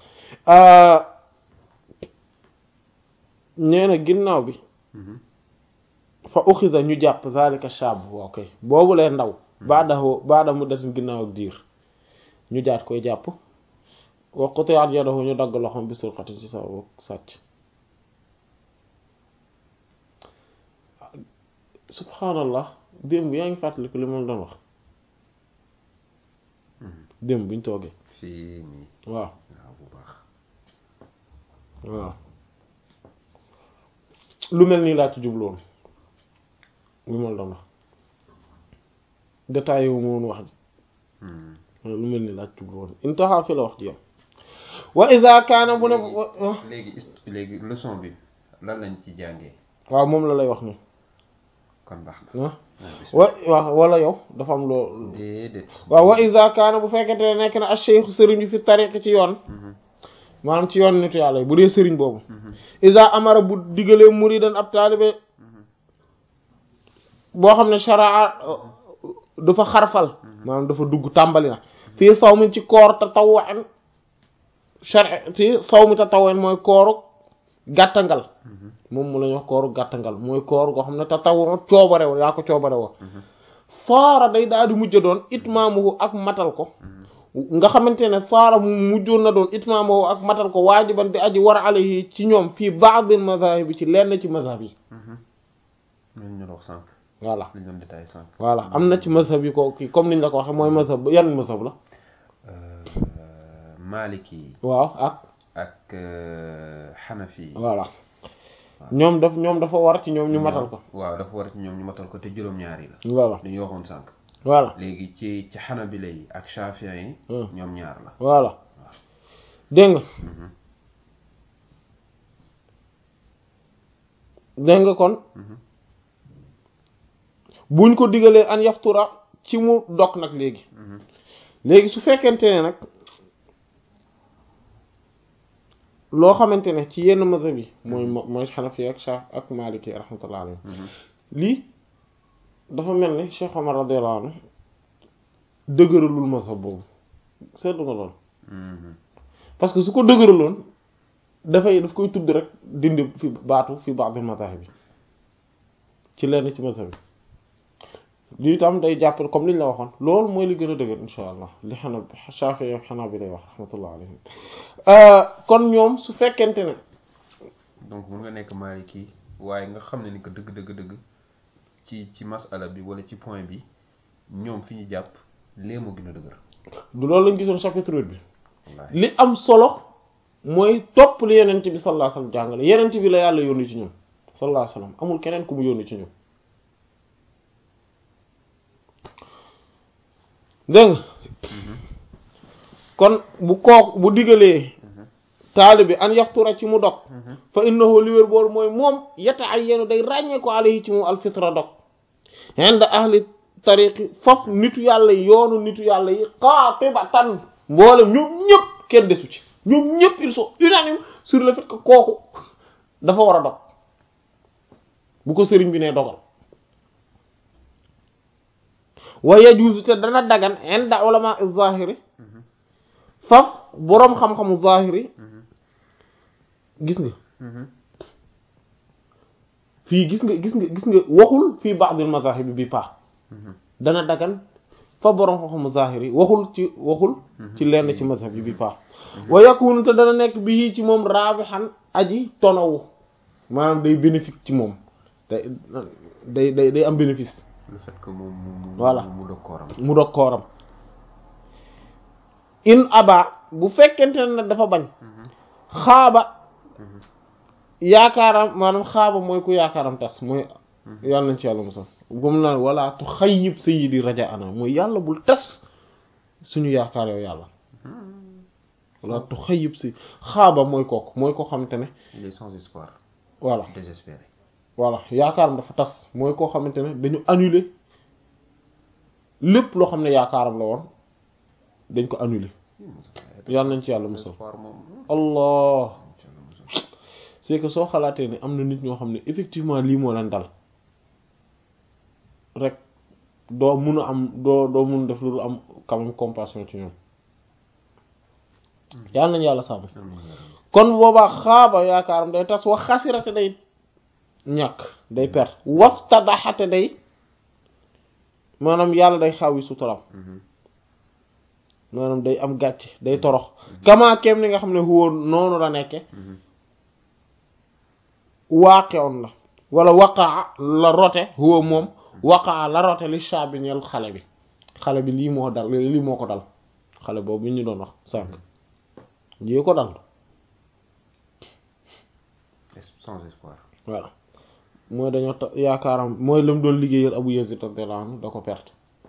nee na ginnaaw bi Mhm. fa uxida ñu jàpp zalika shab waaw kay boobu lee ndaw baadahu baada muddatin ginnaaw ak diir ñu jaat koy jàpp wa quti'at yadahu ñu dagg loxom bi surqatin ci sababu sàcc subhaanallah démb yaa ngi fàttaliku li ma doon wax dem buñ toogee fii nii waaw waaw bu baax waaw lu mel nii laa ci jubloon lu ma la doon wax détaillé wu ma woon wax ji lu mel nii laa ci jubloon intaha fi la wax ji yow wa iza kaana bu ne léegi léegi leçon bi lan lañ ci jàngee waaw moom la lay wax nii kon baax na wa waaw wala yow dafa am loo déedéet waaw wa iza kaana bu fekkente ne nekk na ash-shaykh sëriñ bi fi tariq ci yoon maanaam ci yoon nitu yàlla yi bu dee sëriñ boobu iza amara bu digalee muridan ab taalibe boo xam ne sharaa dafa xarfal maanaam dafa dugg tàmbali na fii sawmi ci koor tatawwu'an shar'i ci sawmi tatawwu'an mooy kooru gàttangal moom mu la ñuy wax kooru gàttangal mooy koor goo xam ne tatawwu coobare yaa ko coobare woo saara day daal di mujj doon itmaamuhu ak matal ko nga xamante ne saara mu mujjoon na doon itmaamuhu ak matal ko waajiban di aji war alayhi ci ñoom fii ba'dil mazahib bi ci lenn ci mazhab yi ñu wax sànq voilà li ñu doon détaillé sànq voilà am na ci mazhab yi ko kii comme niñ la ko waxee mooy mazhab yan mazhab la maliki yi waaw ak ak xanafi yi voilà ñoom daf ñoom dafa war ci ñoom ñu matal ko waaw dafa war ci ñoom ñu matal ko te juróom-ñaar yi la voilà li ñu waxoon sànq voilà léegi ci ci xanabila yi ak shafi'i yi ñoom ñaar la voilà dégg nga dégg nga kon buñ ko digalee an yaftura ci mu dog nag léegi léegi su fekkente ne nag loo xamante ne ci yenn mazhab yi mooy mooy xanafi ak shaf ak maliki rahmatullah alayhi lii dafa mel ni Cheikh Omar radiyallahu anhu dëgëralul mazhab boobu seetlu nga lool parce que su ko dëgëraloon dafay daf koy tudd rek dindi fi baatu fi ba'd mazahib bi ci lenn ci mazhab bi lii tam day jàpp comme liñ la waxoon loolu mooy li gën a dëgër insha allah li xanaa Shafi'i ak xanaa bi lay wax rahmatullah alayhim kon ñoom su fekkente ne donc mun nga nekk Maliki waaye nga xam ne ni que dëgg dëgg dëgg ci ci masala bi wala ci point bi ñoom fi ñu jàpp lee moo gën a dëgër du loolu lañ gisoon chapitre huit bi li am solo mooy topp li yenent bi sallallahu alayhi wasallam jàngale yenent bi la yàlla yónni ci ñoom sallallahu alayhi wasallam amul keneen ku mu yónni ci ñoom dégg nga kon bu kook bu digalee taalibi an yaftura ci mu dog fa innahu li wér boolu mooy moom yata'ayyanu day ràññee ko alayhi ci moom alfitra dog inda ahli tariqi foofu nitu yàlla yi yoonu nitu yàlla yi qaatibatan mboolem ñoom ñëpp kenn desu ci ñoom ñëpp ils sont unanimes sur le fait que kooku dafa war a dog bu ko sëriñ bi ne dogal wa yajuzu te dana dagan inda ulama az-zahiri faf boroom xam-xamu zahiri gis nga fii gis nga gis nga gis nga waxul fii ba'dil mazahib bi pa dana dagan fa boroom xam-xamu zahiri waxul ci waxul ci lenn ci mazhab yi bi pa wa yakunu te dana nekk bi ci moom rabihan aji tonawu maanaam day bénéfice ci moom day day day day am bénéfice le fait que moom mu voilà mu dog kooram mu dog kooram in aba bu fekkente ne nag dafa bañ xaaba yaakaaram maanaam xaaba mooy ku yaakaaram tas mooy yàlla nañ ci yàlla musal gom naan wala tu xayyib sayyidi raja ana mooy yàlla bul tas suñu yaakaar yow yàlla wala tu xayyib si xaaba mooy kooku mooy koo xamante ne il est sans espoir voilà désespéré voilà yaakaaram dafa tas mooy koo xamante ne dañu annuler lépp loo xam ne yaakaaram la woon dañ ko annuler yàlla nañ ci yàlla musal allah c'est que soo xalaatee ne am na nit ñoo xam ne effectivement lii moo leen dal rek doo mun a am doo doo mun def lu am quand même compassion ci ñoom yàlla nañ yàlla sàmm kon boobaa xaaba yaakaaram day tas wax xasirate day ñàkk day perte waftadaxate day maanaam yàlla day xaw yi suturam maanaam day am gàcce day torox kama kem ni nga xam ne huwa noonu la nekke waaqewoon la wala waqaa la rote huwa moom waqaa la rote li shaabi ñeel xale bi xale bi lii moo dal lii moo ko dal xale boobu ñu doon wax sànq lii ko dal sans espoir. voilà mooy dañoo ta yaakaaram mooy lam doon liggéeyal Abu Yazid radiyallahu anhu da ko perte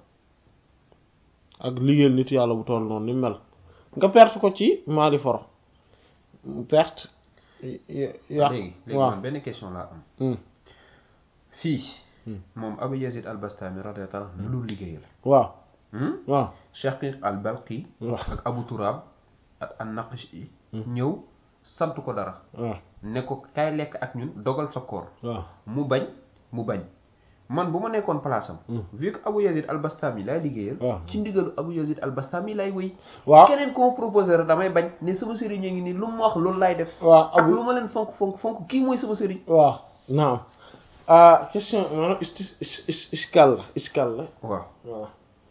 ak liggéeyal nit yàlla bu toll noonu ni mel nga perte ko ci maali foro perte yàq léegi léegi man benn question laa am fii moom Abu Yazid al-Bastami radiyallahu anhu doon liggéeyal waaw waaw Shaqiq al-Balqi ak Abu Turab ak an-Naqshi ñëw sant ko dara waaw ne ko kay lekk ak ñun dogal sa koor waaw mu bañ mu bañ man bu ma nekkoon place am vu que Abu Yazid al-Bastami laay liggéeyal ci ndigalu Abu Yazid al-Bastami laay wéy waaw keneen ko proposé rek damay bañ ne sama sëriñ a ngi nii lu mu wax loolu laay def waaw ak lu ma leen fonk fonk fonk kii mooy sama sëriñ waaw naam ah question maanaam iskal la iskal la waaw waaw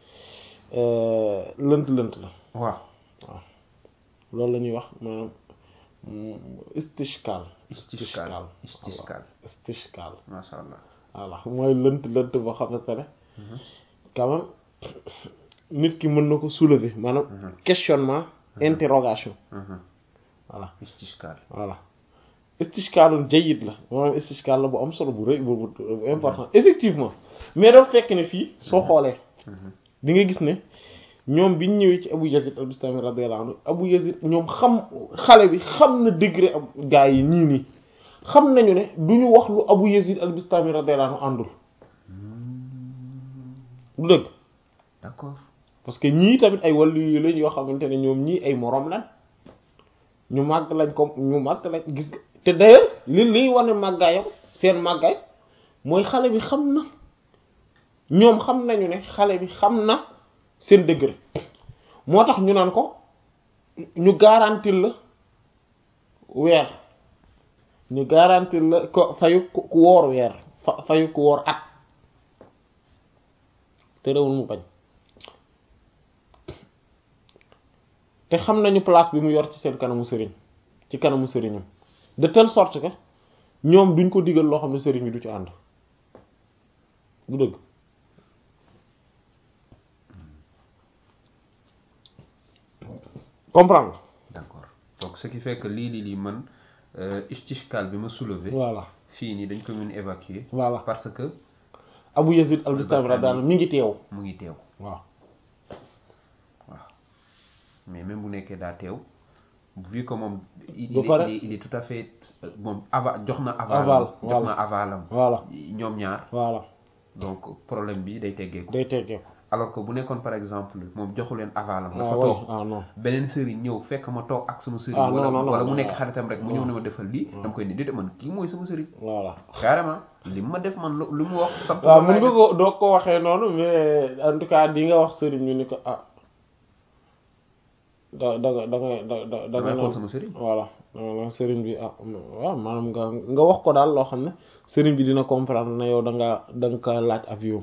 lënt lënt la waaw waaw loolu la ñuy wax maanaam istishkal istishkal istishkal istishkal masha Allah voilà mooy lënt lënt boo xamante ne quand même nit ki mën na ko soulever maanaam questionnement interrogation voilà istishkal voilà istishkalun jayyid la maanaam istishkal la bu am solo bu rëy bu bu important effectivement mais dafa fekk ne fii soo xoolee di nga gis ne ñoom biñ ñëwee ci Abu Yazid al-Bistami radiyallahu anhu Abu Yazid ñoom xam xale bi xam na degré am gaa yi ñii nii xam nañu ne duñu wax lu Abu Yazid al-Bistami radiyallahu anhu àndul du dëgg d'accord parce que ñii tamit ay wàllu yu lañ yoo xamante ne ñoom ñii ay moroom lañ ñu màgg lañ ko ñu màgg lañ gis te d'ailleurs li liy wane màggaayam seen màggaay mooy xale bi xam na ñoom xam nañu ne xale bi xam na seen degré moo tax ñu naan ko ñu garantil la weer ñu garantil la ko fayu ku woor weer fa fayu ku woor at te réewul mu bañ te xam nañu place bi mu yor ci seen kanamu sëriñ ci kanamu sëriñam de telle sorte que ñoom duñ ko digal loo xam ne sëriñ bi du ci ànd bu dëgg comprendre d'accord donc ce qui fait que lii lii lii man istishkal bi ma soulevé voilà fii nii dañ ko mën évacuer voilà parce que Abu Yazid al-Bistami radiyallahu mi ngi teew mu ngi teew waaw waaw mais même bu nekkee daa teew vu que moom il pare est il est tout à fait moom ava jox na aval aval jox na avalam voilà ñoom ñaar voilà donc problème bi day teggeeku day teggeeku alors que bu nekkoon par exemple moom joxu leen avalam dafa ah toog ah non beneen sëriñ ñëw fekk ma toog ak sama sëriñ ah wala non non wala mu non nekk non xaritam rek mu ñëw ne ma defal lii dama koy ni déedéet man kii mooy sama sëriñ voilà carrément li ma def man lu mu wax sant waaw mën nga ko doo ko waxee noonu mais en tout cas di nga wax sëriñ ñu ni ko ah da da nga da nga da da da damay nga xool sama sëriñ voilà non sëriñ bi ah waaw maanaam nga nga wax ko daal loo xam ne sëriñ bi dina comprendre ne yow da nga da nga ko laaj avion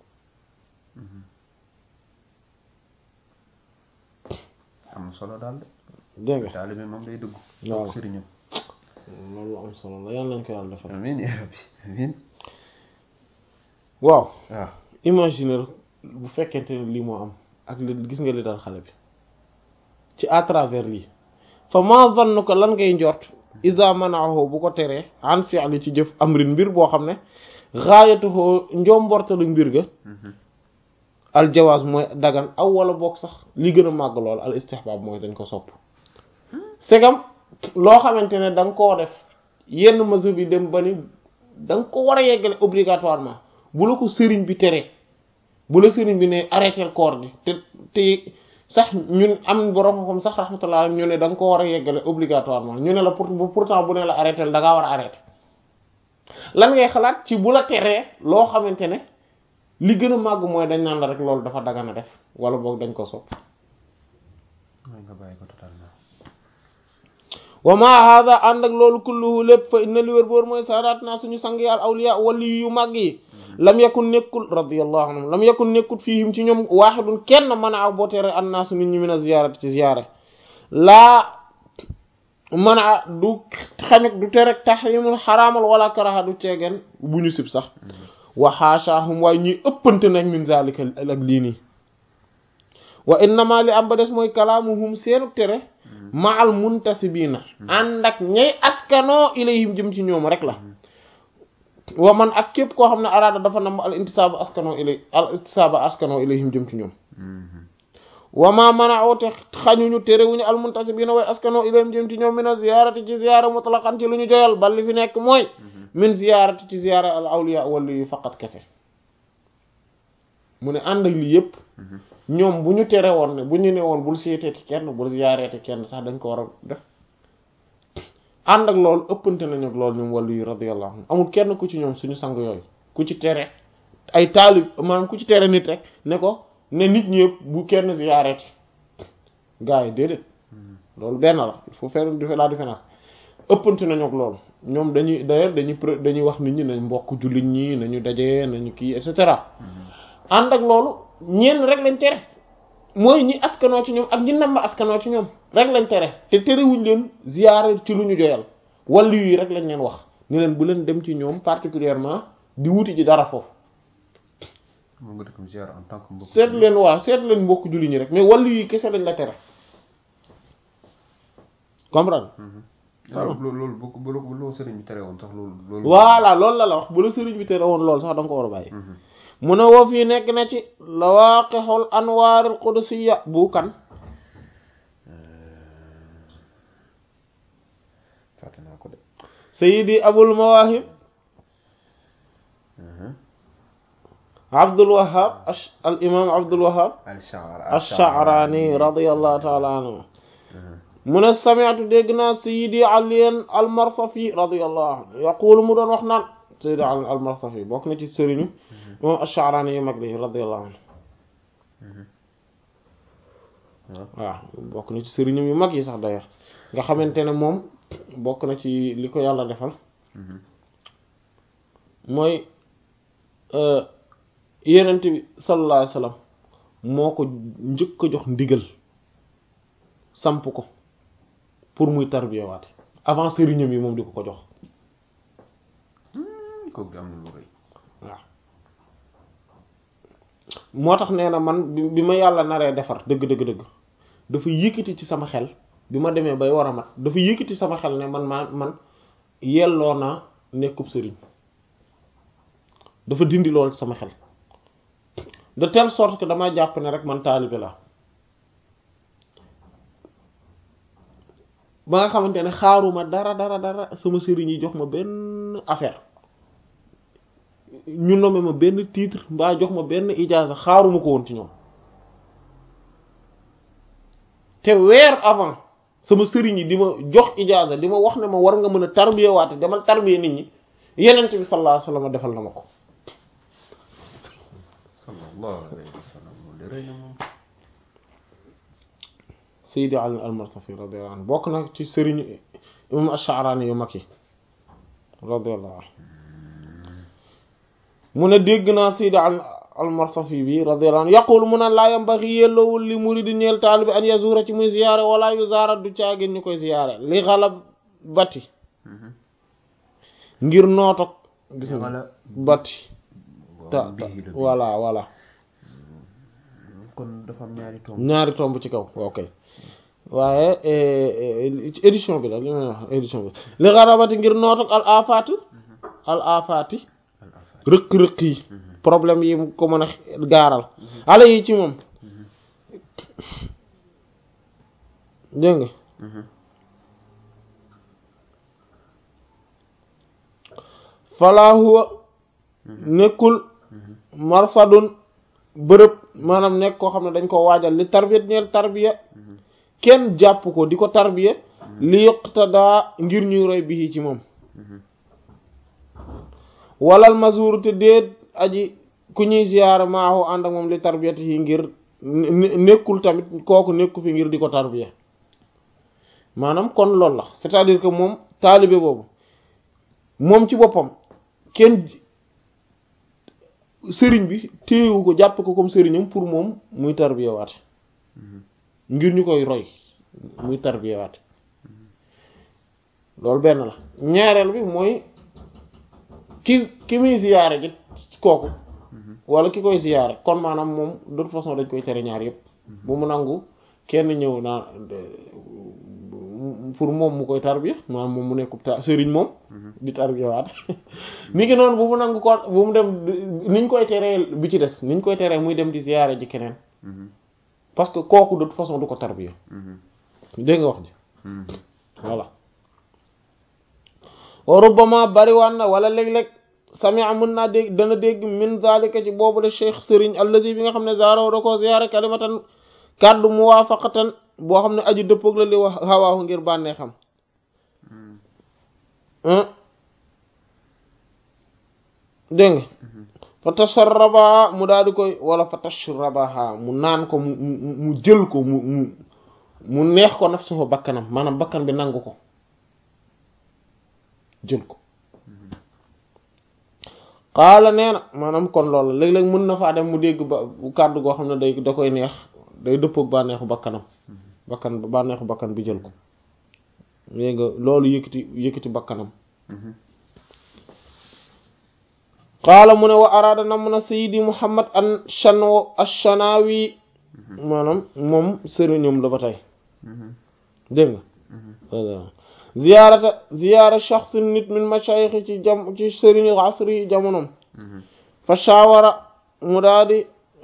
am na solo daal de dégg nga taalibe moom day dugg waaw ak sëriñam loolu am solo la yàlla nañ ko yàlla defal amiin yaa rabbi amiin waaw waaw imaginer bu fekkente ne lii moo am ak li gis nga li dal xale bi ci à travers lii fa ma zannu ko lan ngay njort iza manaahu bu ko teree an fi'li ci jëf amrin mbir boo xam ne gaayatuhu njombortalu mbir ga al jawaaz mooy dagan aw wala boog sax li gën a màgg lool al istihbaab mooy dañ ko sopp segam loo xamante ne da nga koo def yenn mazhab yi dem ba ni da nga ko war a yeggale obligatoirement bu la ko sëriñ bi teree bu la sëriñ bi ne arrêter koor gi te te sax ñun am borom xam sax rahmatullah ñu ne da nga ko war a yeggale obligatoirement ñu ne la pour pourtant bu ne la arrêter da ngaa war a arrêter lan ngay xalaat ci bu la teree loo xamante ne li gën a màgg mooy dañ naan la rek loolu dafa dagana def wala boog dañ ko sopp mooy nga bàyyi ko totalement wa ma hada ànd ak loolu kulluhu lépp fa inna li wér boor mooy saadaat naa suñu sang yàlla awliya wali yu màgg yi lam yakun nekkul radiyallahu anhum lam yakun nekkul fiihim ci ñoom waaxidun kenn mën a aw boo tere an naasu nit ñi min a ziyaarati ci ziyaare laa mën a du xañuk du tere tahrimul xaraamal wala karaha du ceegeen bu ñu sib sax wa xaashaahum waaye ñuy ëppante nag min zalika ak lii nii wa innama li am ba des mooy kalaamuhum seenu tere ma'al muntasibiina ànd ak ñay askanoo ilayhim jëm ci ñoom rek la wa man ak képp koo xam ne araada dafa nam al intisaaba askanoo ilay al intisaaba askanoo ilayhim jëm ci ñoom wa ma mana'u te xañuñu terewuñu al muntasibiina way askanoo ilayhim jëm ci ñoom min ziyaarati ci ziyaara mutlaqan ci lu ñu joyal bal li fi nekk mooy min ziyaarati ci ziyaara al awliya wala yu faqat kese mu ne ànd ak lii yëpp ñoom bu ñu tere woon ne bu ñu ne woon bul seeteeti kenn bul ziyaareeti kenn sax dañ ko war a def ànd ak loolu ëppante nañu ak loolu ñoom wàllu yu radiyallahu anhu amul kenn ku ci ñoom suñu sang yooyu ku ci tere ay taalib maanaam ku ci tere nit rek ne ko ne nit ñi yëpp bu kenn ziyaareeti gars yi déedéet loolu benn la il faut faire la différence ëppante nañu ak loolu ñoom dañuy d'ailleurs dañuy dañuy wax nit ñi nañ mbokk jullit ñi nañu dajee nañu kii et cetera ànd ak loolu ñenn rek lañ tere mooy ñi askanoo ci ñoom ak ñi nam askanoo ci ñoom rek lañ tere te terewuñ leen ziyaare ci lu ñu joyal wàllu yi rek lañ leen wax ni leen bu leen dem ci ñoom particulièrement di wuti ji dara foofu seet leen waaw seet leen mbokk julli ñi rek mais wàllu yi kese lañ la tere comprendre loolu loolu bu bu loo sëriñ bi tere woon sax loolu loolu voilà loolu la la wax bu la sëriñ bi tere woon loolu sax da nga ko war a bàyyi mu ne woo fii nekk na ci lawaqihul anwaril qudusiyya bu kan fàtte naa ko de sayyidi abul mawahib abdul wahhab al imam abdul wahhab ash-sha'rani radiyallahu ta'ala anhu mu ne sami'tu dégg naa sayyidi aliyan al marsafi radiyallahu anhu yaqulu mu doon wax naan sayyidi ali al marsafi bokk na ci sëriñu moom ash-sha'rani yu mag li radiyallahu anhu waaw bokk na ci sëriñam yu mag yi sax d'ailleurs nga xamante ne moom bokk na ci li ko yàlla defal mooy yenent bi sallallahu alayhi wasallam moo ko njëkk a jox ndigal samp ko pour muy tarbiya waate avant sëriñam yi moom di ko ko jox kooku am na lu rëy waaw moo tax nee na man bi ma yàlla naree defar dëgg dëgg dëgg dafa yëkkati ci sama xel bi ma demee bay war a mat dafa yëkkati sama xel ne man maa man yelloo naa nekkub sëriñ dafa dindi lool sama xel de telle sorte que dama jàpp ne rek man taalibe la ba nga xamante ne xaaruma dara dara dara sama sëriñ yi jox ma benn affaire ñu nommé ma benn titre mbaa jox ma benn ijaaza xaaruma ko woon ci ñoom te weer avant sama sëriñ yi di ma jox ijaaza di ma wax ne ma war nga mën a tarbiya waate demal tarbiya nit ñi yenent bi sallallahu alayhi wasallam defal na ma ko sallallahu alayhi wasallam de rëy na moom Sayyidi Ali al-Marsafi radiyallahu anhu bokk na ci sëriñu imam ash-Sha'rani yu mag yi radiyallahu anhu mu ne dégg naa Sayyidi Ali al-Marsafi bi radiyallahu anhu yaqulu mu naan laa yambaghi yellowul li muridi ñeel taalibi an yazura ci muy ziyaare wala yuzaara du caagin ñu koy ziyaare li ghalabati ngir nootok gis nga bati ta voilà voilà kon dafa am ñaari tomb ñaari tomb ci kaw ok waaye ci édition bi la li may wax édition bi li ghalabati ngir nootok al afati al afati rëq-rëq yi problème yi mu ko mën a gaaral ala yi ci moom dégg nga fala huwa nekkul marsadun bërëb maanaam nekk koo xam ne dañ ko waajal li tarbiyat ñeel tarbiya kenn jàpp ko di ko tarbiya li yuqtada ngir ñuy roy bi ci moom walal mazur te déet aji ku ñuy ziyaara maahu ànd ak moom li tarbiyat yi ngir nekkul tamit kooku nekku fi ngir di ko tarbiya maanaam kon loolu la c'est-à-dire que moom taalibe boobu moom ci boppam kenn sëriñ bi téyewu ko jàpp ko comme sëriñam pour moom muy tarbiya waate ngir ñu koy roy muy tarbiya waate loolu benn la ñaareel bi mooy ki ki muy ziyaare ji kooku wala ki koy ziyaare kon maanaam moom de toute façon dañ koy tere ñaar yëpp bu mu nangu kenn ñëw naa pour moom mu koy tarbiya maanaam moom mu nekk ta sëriñ moom di tarbiya waat ni ki noonu bu mu nangu ko bu mu dem niñ koy teree bi ci des niñ koy teree muy dem di ziyaare ji keneen parce que kooku de toute façon du ko tarbiya dégg nga wax ji voilà wa rubbama bariwaan na wala léeg-léeg sami'a mën naa dégg dana dégg min zalika ci boobu le cheikh sëriñ allazi bi nga xam ne zaaro da ko ziyaare kalimatan kàddu muwaafaqatan boo xam ne aju dëppoog la li wax xawaahu ngir bànnee xam dégg nga fa tasharrabaha mu daal di koy wala fa tashrabaha mu naan ko mu mu jël ko mu mu mu neex ko nafsuhu bakkanam maanaam bakkan bi nangu ko jël ko xaala nee na maanaam kon loolu léeg-léeg mën na faa dem mu dégg ba kàddu goo xam ne day da koy neex day dëppoog bànneexu bakkanam bakkan bànneexu bakkan bi jël ko léegi nga loolu yëkkati yëkkati bakkanam qaala mu ne wa araada nam na sayidi muhammad an shano ashanawi maanaam moom sëriñam la ba tey dégg nga ziyaarata ziyaara shaxsin nit min mashayikh ci jam ci sëriñu asri jamonom fa shawara mu daa di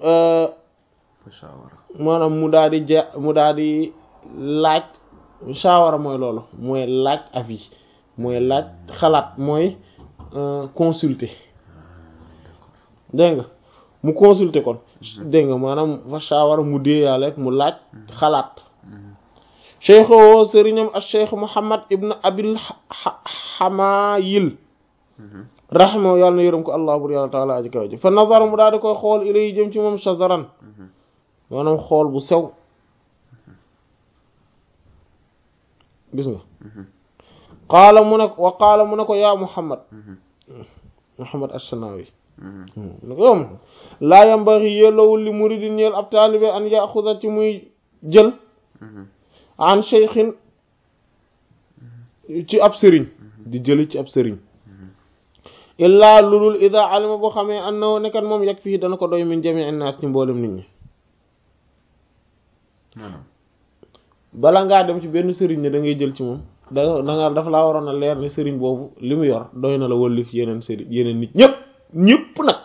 maanaam mu daa di ja mu daa di laaj shawara mooy loolu mooy laaj avis mooy laaj xalaat mooy consulter dégg nga mu consulter kon dégg nga maanaam fa shawara mu déeyaale mu laaj xalaat cheikho sëriñam ak cheikh Muhammad ibn Abil Hamayil rahimahu yàlla na yërëm ko allah bur yàlla taala aji kaw ji fa nazar mu daal di koy xool ilay jëm ci moom shazaran maanaam xool bu sew gis nga qaala mu ne wa qaala mu ne ko yaa Muhammad Muhammad ash-Shanawi ne ko yow laa yambaxi yellowul li muridin ñeel ab taalibe an yaxuda ci muy jël an cheikhin ci ab sëriñ di jëli ci ab sëriñ illaa lulul ida alima boo xamee annahu nekkat moom yag fii dana ko doy min jami' an-nas ci mboolem nit ñi bala ngaa dem ci benn sëriñ ne da ngay jël ci moom da da nga dafa laa waroon a leer ne sëriñ boobu li mu yor doy na la wëllif yeneen sëriñ yeneen nit ñëpp ñëpp nag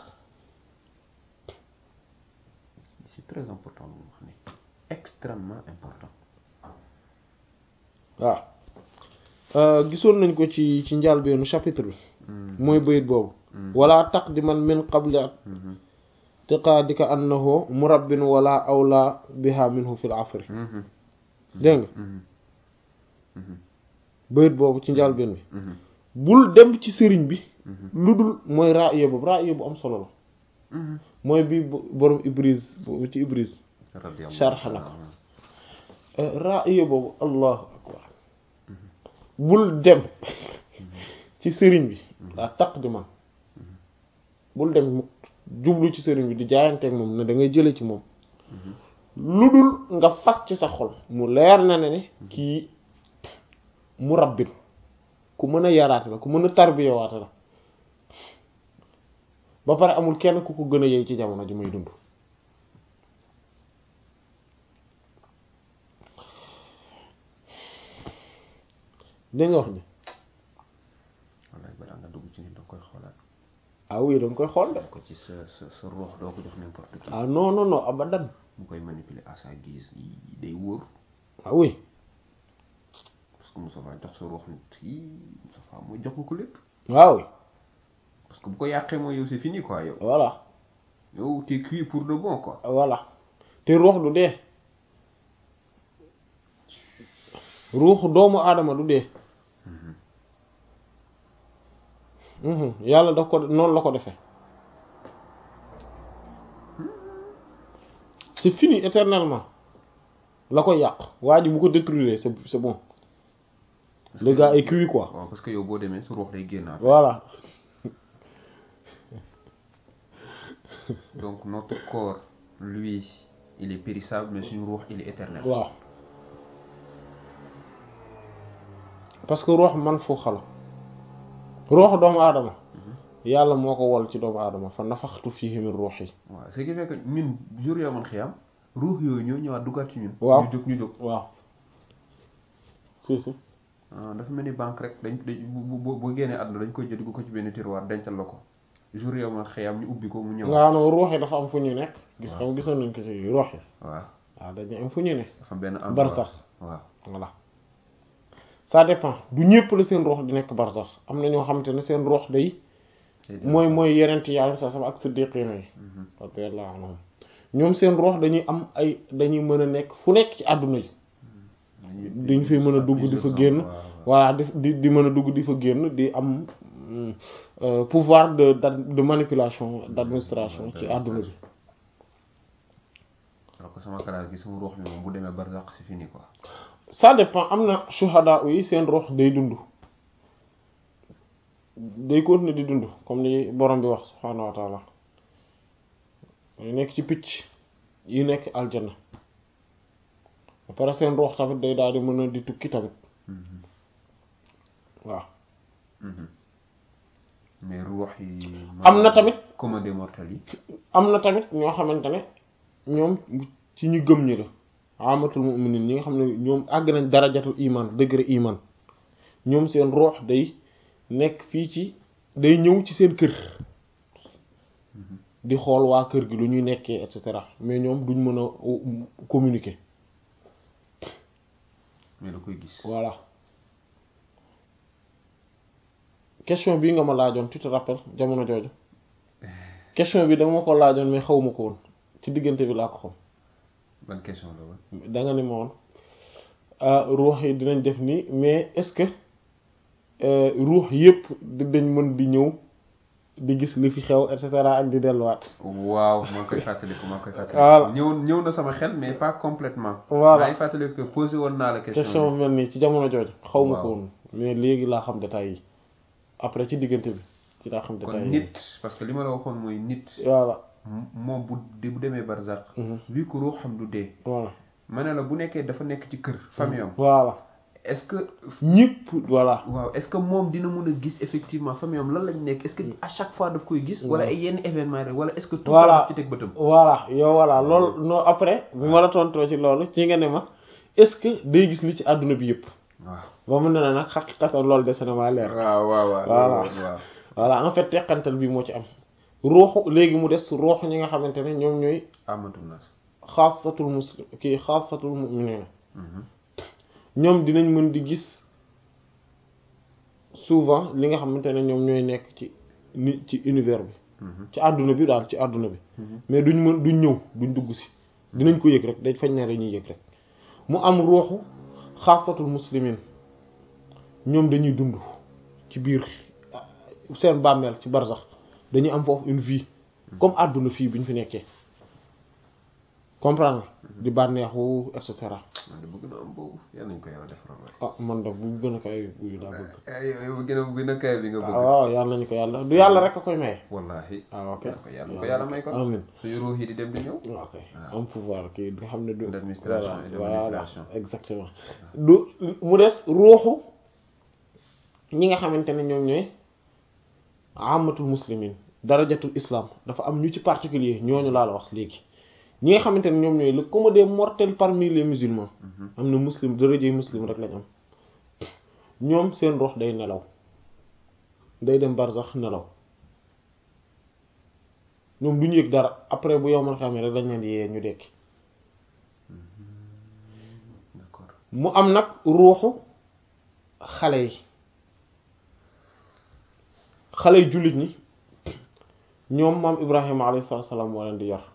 c'est très important lu wax ni extrêmement important waaw gisoon nañ ko ci ci njàlbeenu chapitre bi mooy bayit boobu wala taqdiman min qabli tiqaadika annahu murabbin wala awla biha minhu fil asri dégg nga bayit boobu ci njàlbeen bi bul dem ci sëriñ bi lu dul mooy raaya boobu raaya bu am solo la mooy bi borom Ibriz ci Ibriz sharh na ko raaya boobu allahu akbar bul dem ci sëriñ bi daa taqdiman bul dem jublu ci sëriñ bi di jaayanteeg moom ne da ngay jële ci moom lu dul nga fas ci sa xol mu leer na ne ne kii mu rabbin ku mën a yaraate la ku mën a tarbiyawaate la ba pare amul kenn ku ko gën a yey ci jamono ji muy dund dégg nga wax ni wallaay balaa nga dugg ci nit da koy xoolaat ah oui da nga koy xool de ko ci sa sa sa ruux doo ko jox n'importe qui ah non non non abadan mu koy manipuler à sa guise day wóor ah oui parce que Moustapha jox sa ruux nit yi Moustapha mooy jox nga ko lépp waaw oui parce que bu ko yàqee mooy yow c'est fini quoi yow voilà yow t'es cuit pour de bon quoi voilà te ruux du dee ruux doomu aadama du dee yàlla daf ko noonu la ko defee c'est fini éternellement la ko yàq waa ji bu ko détruire c'est c'est bon le gars est cuit quoi waaw parce que yow boo demee sa ruux day génn voilà donc notre corps lui il est périssable mais suñu ruux il est éternel waaw parce que ruux man fu xala ruux doomu aadama yàlla moo ko wol ci doomu aadama fa nafaxtu fiihi min ruuhi waaw ce qui fait que ñun jour yoo man xiyam ruux yooyu ñoo ñëwaat duggaat ci ñun. waaw ñu jóg ñu jóg. waaw si si ah dafa mel ni banque rek dañ dañ bu bu bu génnee àdduna dañ koy jël dugg ko ci benn tiroir dencal la ko jour yow ma xëyam ñu ubbi ko mu ñëw. waaw non ruux yi dafa am fu ñu nekk. gis waaw xam gisoon nañ ko ci ruux yi. waaw waaw dañuy am fu ñu ne. dafa benn endroit barsax waaw. voilà ça dépend du ñëpp la seen ruux di nekk barsax am na ñoo xamante ne seen ruux day mooy mooy yeneen ci yàlla sa sama ak siddiqiina yi radiyallahu anhum ñoom seen ruux dañuy am ay dañuy mën a nekk fu nekk ci àdduna yi dañ fay mën a dugg di fa génn voilà di di di mën a dugg di fa génn di am pouvoir de de manipulation d'administration ci àdduna bi. alors que sama kalaas gi sama ruux bi moom bu demee barzaq c'est fini quoi. ça dépend am na shuhada yi seen ruux day dund day continuer di dund comme li borom bi wax subhaanahu wa taala yu nekk ci picc yu nekk aljana ba pare seen ruux tamit day daal di mën a di tukki tamit waaw. mais ruux yi. am na tamit comme des mortels yi. am na tamit ñoo xamante ne ñoom ci ñu gëm ñi la amatul mu'minin ñi nga xam ne ñoom àgg nañ darajatul iman degré iman ñoom seen ruux day nekk fii ci day ñëw ci seen kër di xool waa kër gi lu ñuy nekkee et cetera mais ñoom duñ mën a communiquer. mais da koy gis. voilà question bii nga ma laajoon tu te rappelles jamono jooju question bi dama ko laajoon mais xaw ma ko woon ci diggante bi laa ko xam. ban question la woon. da nga ni ma woon ruux yi dinañ def nii mais est-ce que ruux yépp dañ mën di ñëw di gis li fi xew et cetera ak di delluwaat. waaw maa ngi koy fàttaliku maa ngi koy fàttaliku. voilà ñëw ñëw na sama xel mais pas complètement. voilà maa ngi fàttaliku que posé woon naa la question. question mel nii ci jamono jooju. xaw ma ko woon mais léegi laa xam détails yi après ci diggante bi ci laa xam détails yi. kon nit parce que li ma la waxoon mooy nit. voilà moom bu bu demee barzaq. vu que ruux xam du dee. voilà ma ne la bu nekkee dafa nekk ci kër. famille am voilà. est-ce que. ñëpp voilà. waaw est-ce que moom dina mën a gis effectivement famille am lan lañ nekk est-ce que à chaque fois daf koy gis. wala ay yenn événement rek wala est-ce que. tout voilà ci teg bëtam. voilà yow voilà loolu non après bi ma la tontoo ci loolu ci nga ne ma est-ce que day gis li ci àdduna bi yëpp. waaw ba mu ne la nag xaqiqatan loolu dese na maa leer. waaw waaw waaw voilà voilà en fait teqantal bi moo ci am. ruuxu léegi mu des ruuxu ñi nga xamante ne ñoom ñooy. amatul nas. xaasatul muslim kii xaasatul mu'minin ñoom dinañ mën di gis souvent li nga xamante ne ñoom ñooy nekk ci ni ci univers bi. ci àdduna bi daal ci àdduna bi. mais duñ mën duñ ñëw duñ dugg si. dinañ ko yëg rek dañ fañ ne dañuy yëg rek mu am ruuxu xaasatul muslimin ñoom dañuy dund ci biir seen bàmmeel ci barzax dañuy am foofu une vie comme àdduna fii bi ñu fi nekkee comprendre di bànneexu et cetera. man de bëgg na am boobu yal nañu ko yàlla defaral waay. ah man de bu gën a kaay buy laa bëgg. yow gën a gën a kaay bi nga bëgg. waaw yàlla nañu ko yàlla du yàlla rek a koy maye. wallaahi. ah ok yàlla ko yàlla may ko. amiin suñu ruux yi di dem di ñëw. ok am pouvoir kii nga xam ne du. d'administration et de manipulation. voilà exactement. du mu des ruuxu ñi nga xamante ne ñoom ñooy amatul muslimin darajatul islam dafa am ñu ci particulier ñooñu laa la wax léegi. ñi nga xamante ne ñoom ñooy le commun des mortels parmi les musulmans. am na muslim daraje muslim rek lañ am. ñoom seen ruux day nelaw day dem barzax nelaw ñoom duñu yëg dara après bu yow man xamee rek dañ leen di yee ñu dekki. d'accord mu am nag ruuxu xale yi xale yi jullit ñi ñoom maam Ibrahima alayhi salaam moo leen di yor.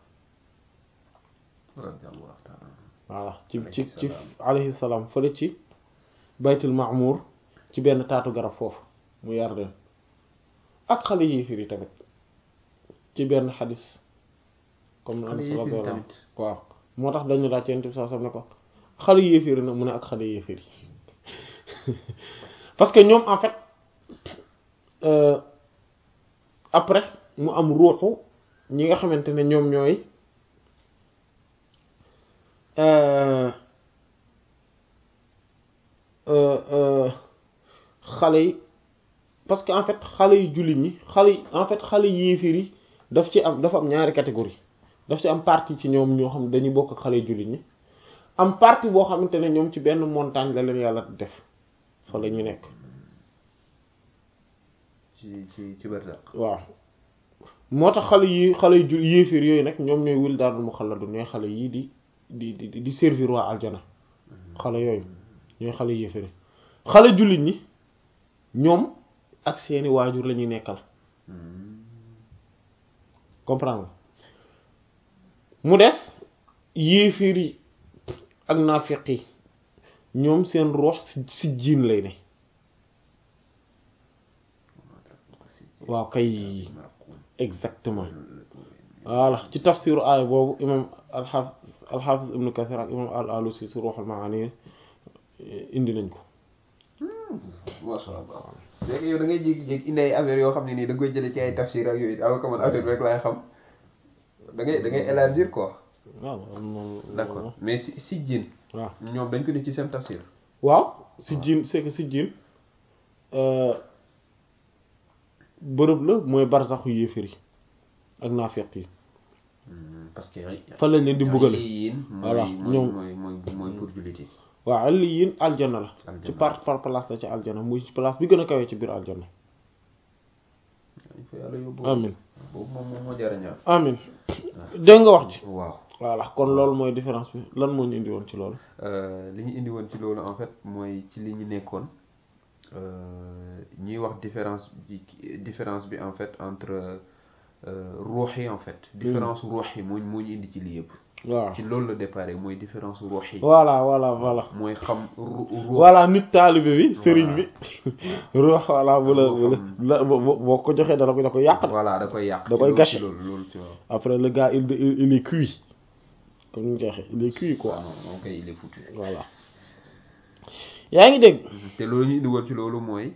voilà ci ci ci alayhi salaam fële ci baytul ma'mur ci benn taatu garab foofu mu yar leen ak xale yéefir yi tamit ci benn xadis comme Anas radiyallahu anhu waaw moo tax dañu laaj Yonent bi sallallahu alayhi wasallam ne ko xale yéefir na mu ne ak xale yéefir yi parce que ñoom en fait euh, après mu am ruuxu ñi nga xamante ne ñoom ñooy xale yi parce que en fait xale yu jullit ñi xale yi en fait xale yéefir yi daf ci am dafa am ñaari catégorie daf ci am partie ci ñoom ñoo xam ne dañuy bokk ak xale jullit ñi am partie boo xamante ne ñoom ci benn montagne la leen yàlla def fa la ñu nekk ci ci ci barzaq waaw moo tax xale yi xale yu jul yéeféer yooyu nag ñoom ñooy wildaanul muxalladun ñooy xale yii di di di di servir waa aljana xale yooyu ñooy xale yéeféer xale jullit ñi ñoom ak seeni waajur la ñuy nekkal comprendre mu des yéeféer yi ak naafiq yi ñoom seen ruux si jiin lay ne waaw kay exactement voilà ci tafsiru aaya boobu imam alxaafis alxaafis ibnu kathir ak imam al alusi si ruuxul maani indi nañ ko masha Allah léegi yow da ngay jékki-jékki indi ay affaires yoo xam ne nii da nga koy jëlee ci ay tafsir ak yooyu alors que man affaire bi rek laay xam da ngay da ngay élargir quoi waaw d'accord mais si si jiin waaw ñoom dañ ko def ci seen tafsir waaw si jiin c'est que si jiin bërëb la mooy barzaxu yéeféer yi ak naafeq yi parce que fa lañ leen di mbugale voilà ñoom mooy mooy mooy pour jullit yi waaw alliyin aljana la ci par par place la ci aljana muy ci place bi gën a kawee ci biir aljana fa yàlla yóbbu amin boobu moom moom moo jara ñaar amin dégg nga wax ji waaw voilà kon loolu mooy différence bi lan moo ñu indi woon ci loolu li ñu indi woon ci loolu en fait mooy ci li ñu nekkoon ñuy wax différence bi différence bi en fait entre ruux yi en fait différence ruux yi moo moo ñu indi ci lii yëpp waaw ci loolu la départ mooy différence ruux yi voilà voilà voilà mooy xam ruux voilà nit taalibe bi sëriñ bi ruux voilà bu la bu la boo ko joxee dala ko da koy yàq voilà da koy yàq da koy gâché loolu loolu tu vois après le gars il il est cuit comme ñu joxe il est cuit quoi non ok il est foutu voilà yaa ngi dégg te loolu ñu indi woon ci loolu mooy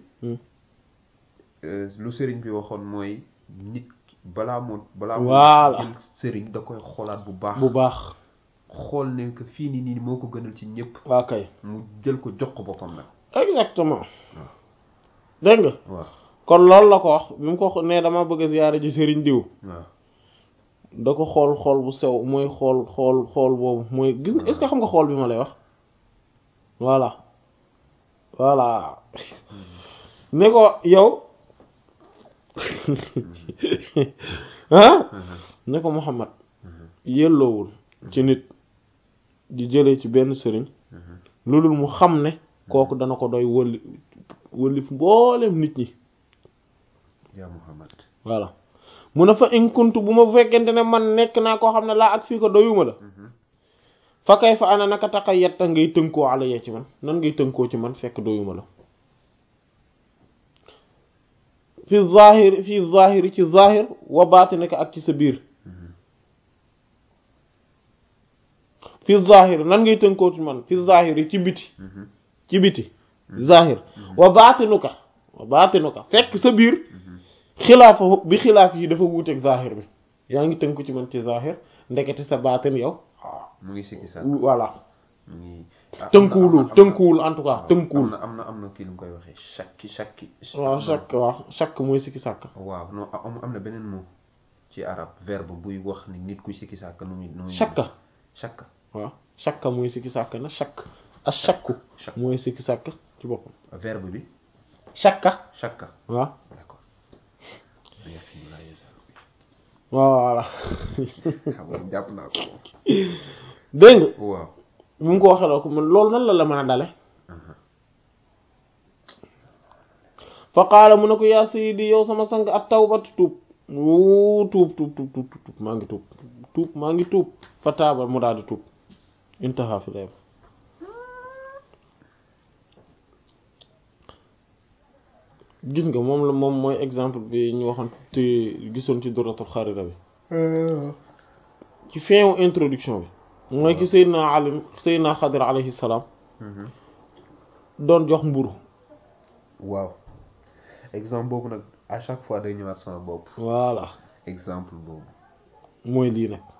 lu sëriñ bi waxoon mooy nit balaa moo balaa moo jël sëriñ da koy xoolaat bu baax bu baax xool ne que fii nii nii moo ko gënal ci ñëpp waa kay mu jël ko jox ko boppam nag exactement dégg nga waaw kon loolu la ko wax bi mu ko ne dama bëgg a ziyaare ji sëriñ diw waaw da ko xool xool bu sew mooy xool xool xool boobu mooy gis nga est-ce que xam nga xool bi ma lay wax voilà voilà ne ko yow ah ne ko Muhammad yelloowul ci nit di jëlee ci benn sëriñ loolu mu xam ne kooku dana ko doy wëli wëlif mboolem nit ñi yaa Muhammad voilà mu ne fa in kuntu bu ma fekkente ne man nekk naa koo xam ne laa ak fii ko doyuma la fa kay fa ana naka taxa yetta ngay tënkoo ala yee ci man nan ngay tënkoo ci man fekk doyuma la fi zahir fi zahiri ci zahir wa batinika ak ci sa biir fi zahir nan ngay tënkoo ci man fi zahiri ci biti ci biti zahir wa batinuka wa batinuka fekk sa biir xilaafa bi xilaaf yi dafa wuuteeg zahir bi yaa ngi tënku ci man ci zahir ndekete sa baatin yow mu ngi sikki sax voilà mu ngi tënkuwul tënkuwul en tout cas tënkuwul am na am na kii lu mu koy waxee shakki shakki waaw shakk waaw shakk mooy sikki sàkk waaw non am na beneen mot ci arab verbe buy wax ni nit kuy sikki sàkk nu muy nu muy shakka shakka waaw shakka mooy sikki sàkk na shakk ak shakku mooy sikki sàkk ci boppam verbe bi shakka shakka waaw d'accord voilà xam nga jàpp naa ko dégg nga waaw bu mu ko waxee la ko man loolu nan la la mën a dale fa qaala mu ne ko yaa sayyidi yow sama sang at tawbatu tuub wu tuub tuub tuub tuub tuub maa ngi tuub tuub maa ngi tuub fa taaba mu daal di tuub intaha fi layam gis nga moom la moom mooy exemple bi ñu waxoon te gisoon ci duratul xarira bi ci fin introduction bi mooy ki Seydina Ali Seydina Xadir alayhi salaam doon jox mburu waaw exemple boobu nag à chaque fois day ñëwaat sama bopp voilà exemple boobu mooy lii nag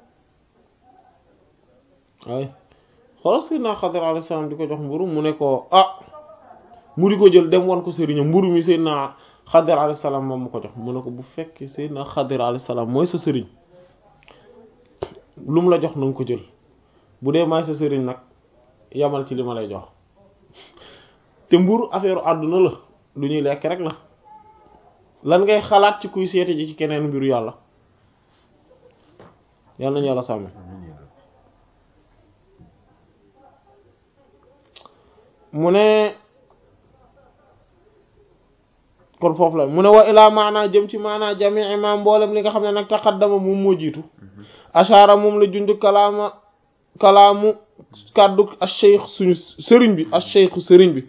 waaye xoolal Seydina Xadir alayhi salaam di ko jox mburu mu ne ko ah mu di ko jël dem wan ko sëriñam mburu mi Seydina Xadir alayhi salaam moom mu ko jox mu ne ko bu fekkee Seydina Xadir alayhi salaam mooy sa sëriñ lu mu la jox na nga ko jël bu dee maay sa sëriñ nag yamal ci li ma lay jox te mburu affaire àdduna la lu ñuy lekk rek la lan ngay xalaat ci kuy seete ji ci keneen mbiru yàlla yàlla nañu yàlla sàmm mu ne kon foofu la mu ne wa ilaa maanaa jëm ci maanaa jamii imam mboolem li nga xam ne nag taqaddama moom moo jiitu ashaara moom la junj kalaama kalaamu kàddu ash-shaykh suñu sëriñ bi ash-shaykh sëriñ bi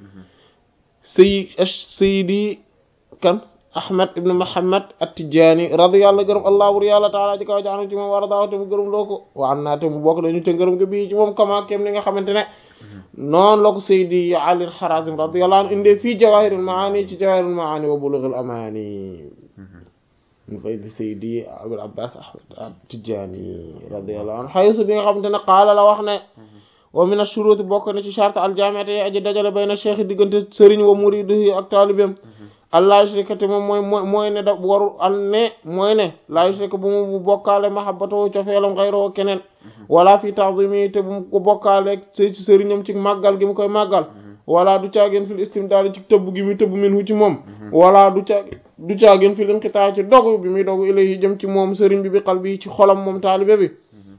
sayi sayidi kan ahmad ibn muhammad at-Tijaani radiyallahu gërëm allah wur yàlla taala ci kaw jaanu ci moom war a daaw te mu gërëm loo ko wa an naa te mu bokk dañu te ngërëm nga bii ci moom kama kem ni nga xamante ne noonu la ko sayidi ali al-Harazim radiyallahu anhu indee fii jawahirul maani ci jawahirul maani wa bulughul amani mu fay sayidi abul abbas ahmad at-Tijaani radiyallahu anhu xaysu bi nga xamante ne qaala la wax ne wa min ash-shurut bokk na ci charte al-jaami'ati yi aji dajale bayna cheikh diggante sëriñ wa muridihi ak taalibeem allah yushrikati moom mooy mooy mooy ne da waru an ne mooy ne la yushrika bu mu bokkaale mahabbatu cofeelam xayroo keneen wala fi ta'zimi te bu mu ko bokkaale ci sëriñam ci màggal gi mu koy màggal wala du caageen fil istimdaad ci tëbb gi muy tëbb minhu ci moom wala du caag du caageen fil inqitaa ci dogu bi muy dogu ilayhi jëm ci moom sëriñ bi bi qalbi ci xolam moom taalibe bi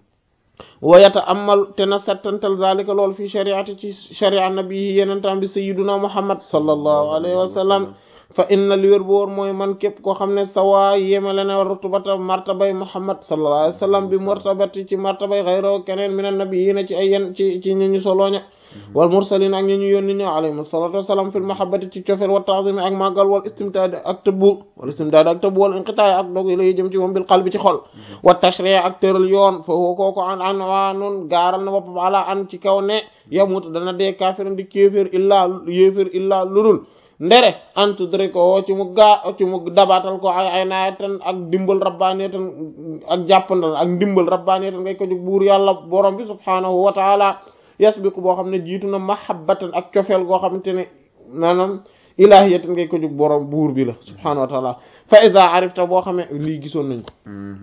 wa yata'ammal te na settantal zalika lool fi shari'ati ci sharia nabi yenentaan bi sayyiduna muhammad sallallahu alayhi wa sallam fa inna li wér bu wóor mooy man képp koo xam ne sawa yémale ne rutubata martabay muhammad sallallahu alayhi wa sallam bi martabati ci martabay xayro keneen min an-nabiyyiina ci ay yen ci ci ñi ñu solooña wal mursaliin ak ñi ñu yónni ña alayhim salaatu wassalaam fil mahabbati ci cofeel wa ta'zim ak màggal wal istimdaad ak tëbbu wal istimdaad ak tëbbu wal inqitaay ak dog lay jëm ci moom bil qalbi ci xol wa tashri' ak tëral yoon fa huwa kooku an an waa noon gaaral na boppam ala an ci kaw ne yamut dana dee kaafiran di kéeféer illaa yéeféer illaa ludul ndere antudre ko ci mu gaa ci mu dabatal ko ay ay naayatan ak dimbal rabbaaniyatan ak jàppandal ak dimbal rabbaaniyatan ngay ko jóg buur yàlla borom bi subhaanahu wa taala yasbiqu boo xam ne jiitu na mahabbatan ak cofeel goo xamante ne maanaam ilaahiyatan ngay ko jóg borom buur bi la subhaanahu wa taala fa iza arifta boo xamee lii gisoon nañ ko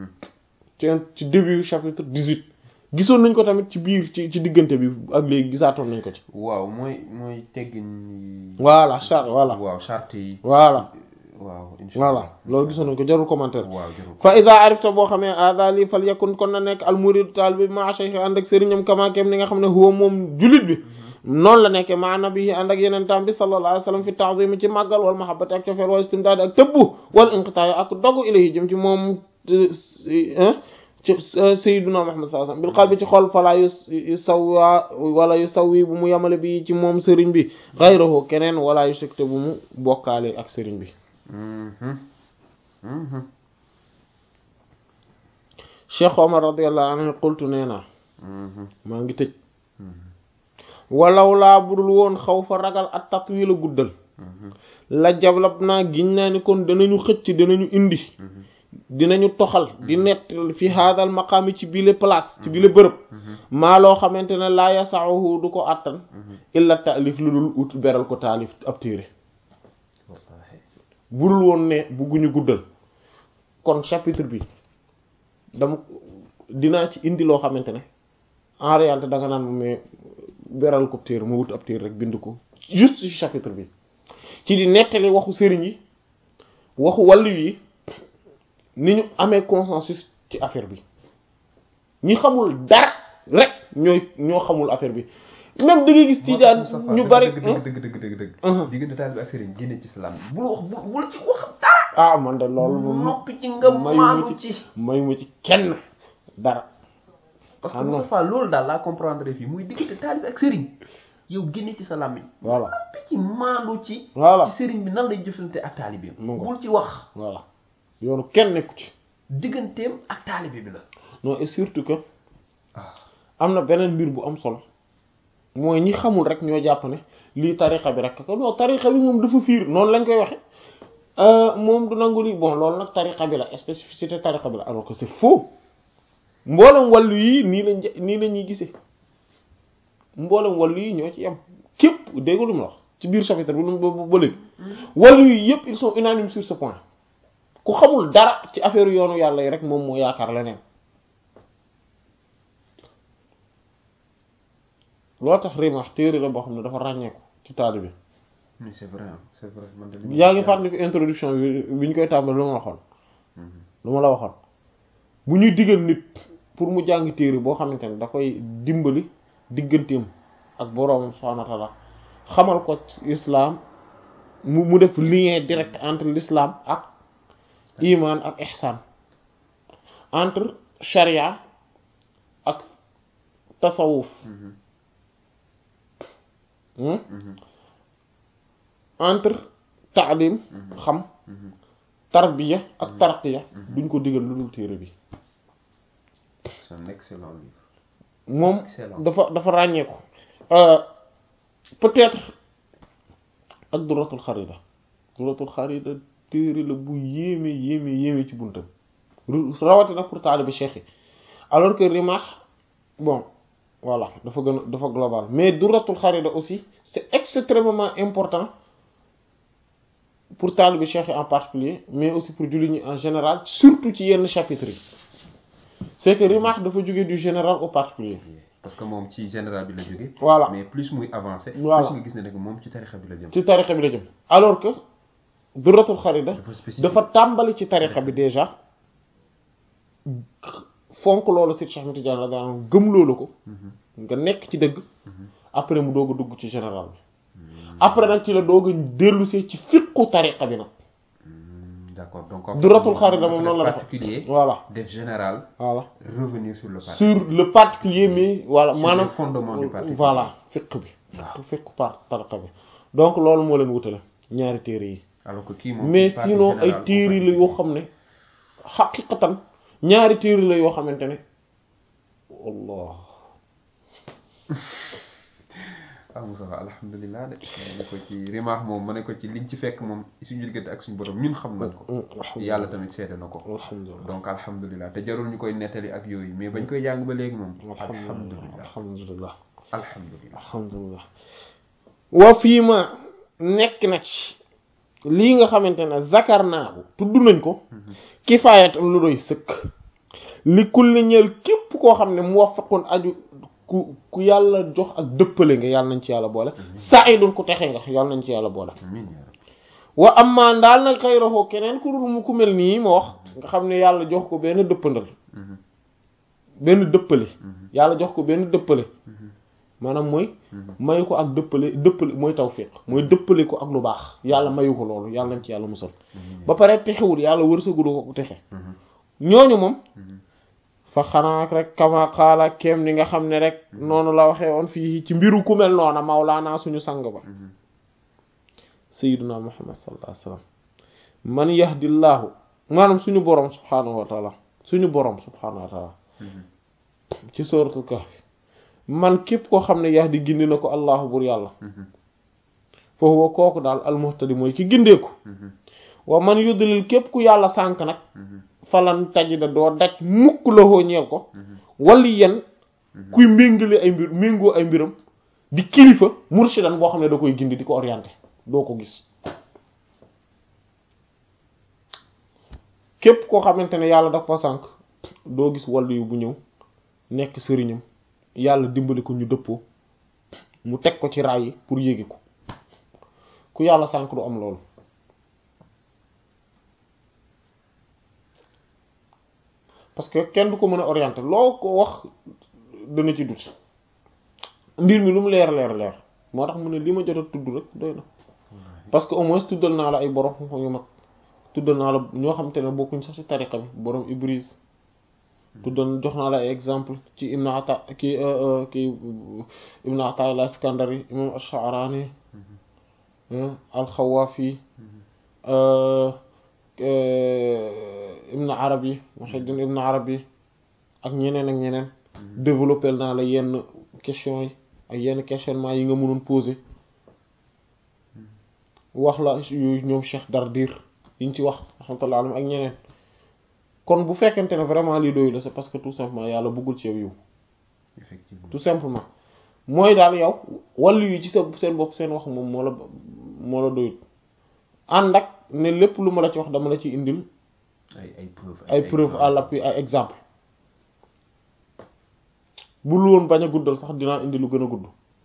ci ci début chapitre dix-huit gisoon nañ ko tamit ci biir ci ci diggante bi ak léegi gisaatoon nañ ko ci waaw mooy mooy teggin voilà charte voilà waaw charte yi voilà waaw voilà loolu gisoon nañ ko jarul commentaire waaw jarul fa iza arifta boo xamee ada li fal yakun kon na nekk al murid taal bi ma shaykh ànd ak sëriñam kamakem ni nga xam ne huwa moom jullit bi noonu la nekke ma nabi ànd ak yeneen tam bi sallallahu alayhi wa sallam fi ta'zim ci màggal wal mahabbati ak cofeel wal istimdaad ak tëbbu wal inqitaay ak dogu ilayhi jëm ci moom ci sayyiduna Muhammad sallallahu alayhi wasallam bil qalbi ci xol fala yu sawwa wala yu sawwi bu mu yamale bi ci moom sëriñ bi ghayruhu keneen wala yu shirk bu mu bokkaale ak sëriñ bi Cheikh Omar radiyallahu anhu qultu nee naa maa ngi tëj walaw laa budul woon xaw fa ragal ak tatwiil a guddal la jablab naa giñ naa ni kon danañu xëcc danañu indi dinañu toxal di nett fi hadal maqaami ci bile place ci bile bërëb maa loo xamante ne laa yasahu du ko àttan illa taalif lu dul ut beral ko taalif ab téere budul woon ne bugguñu guddal kon chapitre bi dama dinaa ci indi loo xamante ne en réalité da nga naan mais beral ko téere ma wut ab téere rek bind ko juste ci chapitre bi ci di nettali waxu sëriñ yi waxu wàllu yi ni ñu amee consensus ci affaire bi ñi xamul dara rek ñooy ñoo xamul affaire bi même da ngay gis tiijaan ñu bari dëgg dëgg dëgg dëgg dëgg diggante taalibe ak sëriñ génne ci islam bul wax bul bul ci wax dara ah man de loolu moom noppi ci nga maanu ci mayuma ci kenn dara parce que Moustapha loolu daal laa comprendre fii muy diggante taalibe ak sëriñ yow génne ci sa làmmiñ voilà noppi ci maanu ci voilà ci sëriñ bi nan lay jëflante ak taalibe mu ngo bul ci wax voilà yoonu kenn nekku ci digganteem ak taalibe bi la non et surtout que am na beneen mbir bu am solo mooy ñi xamul rek ñoo jàpp ne lii tarixa bi rek ko non tarixa bi moom dafa fiir noonu lañ koy waxe moom du nangu lii bon loolu nag tarixa bi la spécificité tarixa bi la alors que c'est faux mboolem wàllu yi nii lañ nii la ñuy gisee mboolem wàllu yi ñoo ci yem képp dégg lu mu wax ci biir chapitre bi lu mu ba léegi wàllu yi yëpp ils sont unanimes sur ce point ku xamul dara ci affaire yoonu yàlla yi rek moom moo yaakaar leneen loo tax Rimah téere la boo xam ne dafa ràññeeku ci taalibe mais c'est vrai c'est vrai man de yaa ngi fàttali ko introduction bi bi ñu koy tàmbali lu ma waxoon lu ma la waxoon bu ñuy digal nit pour mu jàng téere boo xamante ne da koy dimbali digganteem ak boroomam subhaanahu wa ta'ala xamal ko islam mu mu def lien direct entre l'islam ak iman ak ihsan entre sharia ak tasawuf entre taalim xam tarbiya ak tarqiya duñ ko digal lu dul téere bi c'est un excellent livre moom excellent dafa dafa ràññee ko peut-être ak duratul xarida duratul xarida téere la bu yéeme yéeme yéeme ci buntam rawatina pour taalibe cheikh yi alors que Rimah bon voilà dafa gën a dafa global mais duratul xarida aussi c'est extrêmement important pour taalibe cheikh yi en particulier mais aussi pour jullit ñi en général surtout ci yenn chapitres yi c'est que Rimah dafa jóge du général au particulier parce que moom ci général bi la jóge voilà mais plus muy avancé voilà plus nga gis ne nag moom ci tarixa bi la jëm ci tarixa bi la jëm alors que duratul xarida dafa tàmbali ci tarixa bi déjà fonk loolu Seydi Cheikh Ahmed Tidiane la daan gëm loolu ko nga nekk ci dëgg après mu doog a dugg ci général bi après nag ci la doog a dellusee ci fiqu tariqa bi nag d'accord donc duratul xarida moom noonu la def particulier voilà def général voilà revenir sur le particulier sur le particulier mais voilà maanaam fondement du particulier voilà fiq bi fiqu par tariqa bi donc loolu moo leen wutale ñaari téere yi alors que kii moom mais sinon ay téere la yoo xam ne xaqiqatan ñaari téere la yoo xamante ne wallah ah Moussa alhamdulilah de ma ne ko ci Rimah moom ma ne ko ci liñ ci fekk moom suñu diggante ak suñu borom ñun xam nañ ko yàlla tamit seede na ko alhamdulilah donc alhamdulilah te jarul ñu koy nettali ak yooyu mais bañ koy jàng ba léegi moom alhamdulilah alhamdulilah alhamdulilah alhamdulilah wa fii ma nekk na ci lii nga xamante ne zakar naa ko tudd nañ ko kifaayat lu doy sëkk li kulli ñeel képp koo xam ne mu waffaqoon aju ku ku yàlla jox ak dëppale nga yàlla nañ ci yàlla boole sa'idun ku texe nga yàlla nañ ci yàlla boole wa amma daal nag xayrahu keneen ku dul mu ku mel nii ma wax nga xam ne yàlla jox ko benn dëppandal benn dëppale yàlla jox ko benn dëppale maanaam mooy mayu ko ak dëppale dëppale mooy tawfiq mooy dëppale ko ak lu baax yàlla mayu ko loolu yàlla nañ ci yàlla musal ba pare texewul yàlla wërsëgulu ko ku texe ñooñu moom fa xanaa rek kama xaala kéem ni nga xam ne rek noonu la waxee woon fii ci mbiru ku mel noona mawlaana suñu sang ba sayyiduna muhammad sallallahu alayhi wasallam man yahdillahu maanaam suñu borom subhaanahu wa taala suñu borom subhaanahu wa taala ci suratul kahf man képp koo xam ne yahdi gindi na ko allahu bur yàlla fa huwa kooku daal almuhtadi mooy ki gindeeku wa man yudlil képp ku yàlla sànk nag falan tajida doo daj mukk loxoo ñeel ko wali yen kuy méngale ay mbir méngoo ay mbiram di kilifa murshidan boo xam ne da koy gindi di ko orienté doo ko gis képp koo xamante ne yàlla daf ko sànk doo gis wàllu yu bu ñëw nekk sëriñam yàlla dimbali ko ñu dëppoo mu teg ko ci raay yi pour yéegi ko ku yàlla sànk du am loolu parce que kenn du ko mën a orienter loo ko wax dana ci dut mbir mi lu mu leer leer leer moo tax mu ne li ma jot a tudd rek doy na parce que au moins tuddal naa la ay borom yu mag tuddal naa la ñoo xam te ne bokkuñ sax ci tariqa bi borom Ibris tuddal jox naa la ay exemple ci Ibn Ata ki ki Ibn Ata al-Iskandari imam Ash-Sha'rani al-Khawafi Ibn Arabi Muhyiddin Ibn Arabi ak ñeneen ak ñeneen développé naa la yenn question yi ak yenn questionnement yi nga mënoon poser wax la yooyu ñoom Cheikh Dardir yi ñu ci wax rahmatullah alayhi ak ñeneen kon bu fekkente ne vraiment lii doyu la c'est parce que tout simplement yàlla bëggul ci yow yow effectivement tout simplement mooy daal yow wàllu yi ci sa seen bopp seen wax moom moo la moo la doyut ànd ak ne lépp lu ma la ci wax dama la ci indil ay ay preuve ay preuve à l'appui ay exemple bu lu woon bañ a guddal sax dinaa indi lu gën a gudd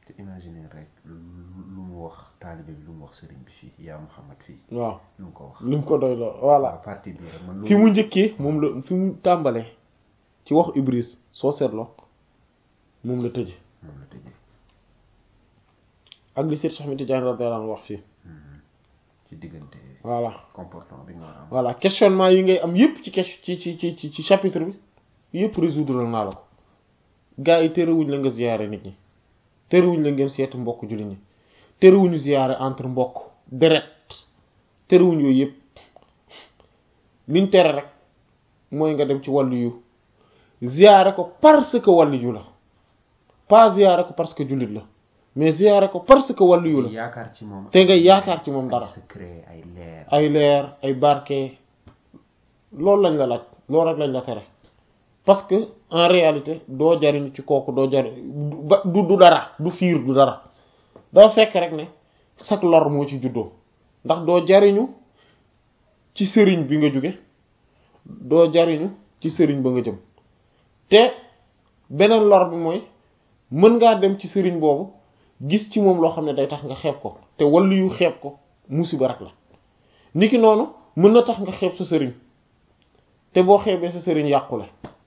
te imaginer rek lu mu wax taalibe bi lu mu wax sëriñ bi fii yaa Muhammad fii. waaw lu mu ko wax. lu mu ko doy loo voilà. partie bi rek man fi mu njëkkee moom la fi mu tàmbalee ci wax Ibris soo seetloo moom la tëje. moom la tëje. ak li Seex Ahmed Tidiane radiyallahu anhu wax fii. ci diggante. voilà comportement bi nga war a am. voilà questionnement yi ngay am yépp ci ci ci ci ci chapitre bi yépp résoudre naa la ko gars yi terewuñ la nga ziyaare nit ñi terewuñ la ngeen seetu mbokk jullit ñi terewuñu ziyaare entre mbokk deret terewuñ yooyu yépp liñ tere rek mooy nga dem ci wàllu yu ziyaare ko parce que wàllu yu la pas ziyaare ko parce que jullit la mais ziyaare ko parce que wàllu yu la yaakaar ci moom te nga yaakaar ci moom dara ay secret ay leer ay leer ay barke loolu lañ la laaj loolu rek lañ la tere parce que en réalité doo jariñ ci kooku doo jariñ du du dara du fiir du dara doo fekk rek ne sak lor moo ci juddoo ndax doo jariñu ci sëriñ bi nga jóge doo jariñu ci sëriñ ba nga jëm te beneen lor bi mooy mën ngaa dem ci sëriñ boobu gis ci moom loo xam ne day tax nga xeeb ko te wàllu yu xeeb ko musiba rek la niki noonu mën na tax nga xeeb sa sëriñ te boo xeebee sa sëriñ yàqule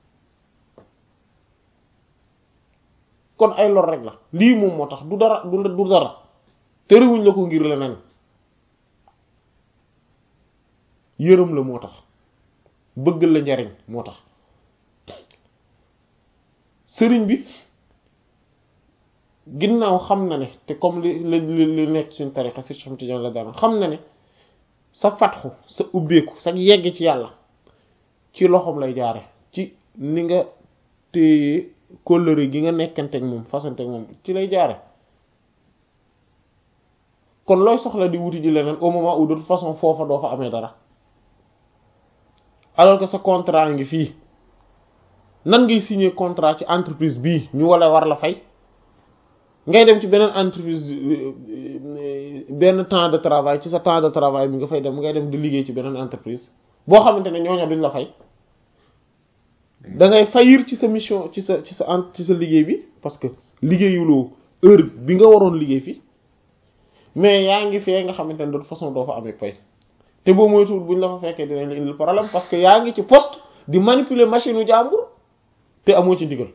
kon ay lor rek la lii moom moo tax du dara du du dara terewuñ la ko ngir leneen yërëm la moo tax bëgg la njariñ moo tax sëriñ bi ginnaaw xam na ne te comme li li li nekk suñ tariqa si xam Tijaan la daan xam na ne sa fatxu sa ubbeeku sa yegg ci yàlla ci loxoom lay jaare ci ni nga téye kóllëre gi nga nekkanteeg moom fasanteeg moom ci lay jaare kon looy soxla di wuti ji leneen au moment où de toute façon foofa doo fa amee dara alors que sa contrat ngi fii nan ngay signer contrat ci entreprise bii ñu wala war la fay ngay dem ci beneen entreprise benn temps de travail ci sa temps de travail bi nga fay dem ngay dem di liggéey ci beneen entreprise boo xamante ne ñooñu duñ la fay da ngay fayir ci sa mission ci sa ci sa ci sa liggéey bi parce que liggéeyuloo heure bi nga waroon liggéey fii mais yaa ngi fee nga xamante ne de toute façon doo fa amee pay te boo moytuwul buñ la fa fekkee dinañ la indil problème parce que yaa ngi ci poste di manipuler machine u jàmbur te amoo ci ndigal.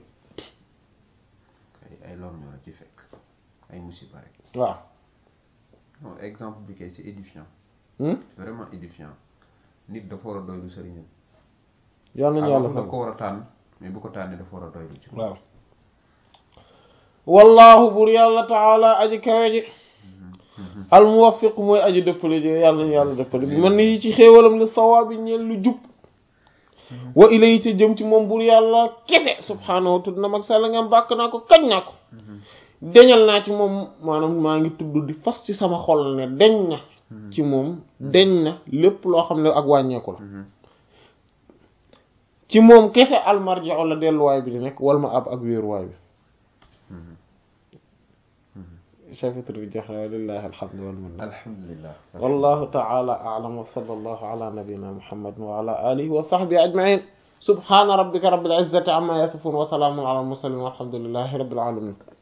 ay lor ñoo la ci fekk ay musiba rek. waaw. non exemple bi kay c'est édifiant. Hmm? vraiment édifiant nit dafa war a doylu sëriñam. yàlla nañu yàlla sax ko war a tànn mais bu ko tànnee dafa war a doylu ci. waaw. wallahu bur yàlla taala aji kawe ji al muwaffiq mooy aji dëppale ji yàlla nañu yàlla dëppale bi man ni ci xéewalam li sawaabi ñeel lu jub wa ilayhi te jëm ci moom bur yàlla kese subhaanahu tudd na mag sàlla ngam bàkk naa ko kañ naa ko deñal naa ci moom maanaam maa ngi tudd di fas ci sama xol ne deñ na ci moom deñ na lépp loo xam ne ak wàññeeku la ci moom kese almarji'u la delluwaay bi di nekk wal ma ab ak wéeruwaay bi chapitre bi jeex na lillahi alhamdu wal minna alhamdulillah wallahu ta'ala a'lam wa sallallahu ala nabiyyina muhammadin wa ala alihi wa sahbihi ajma'in subhana rabbika rabbil izzati amma yasifun wa salamun ala al mursalin walhamdulillahi rabbil alamin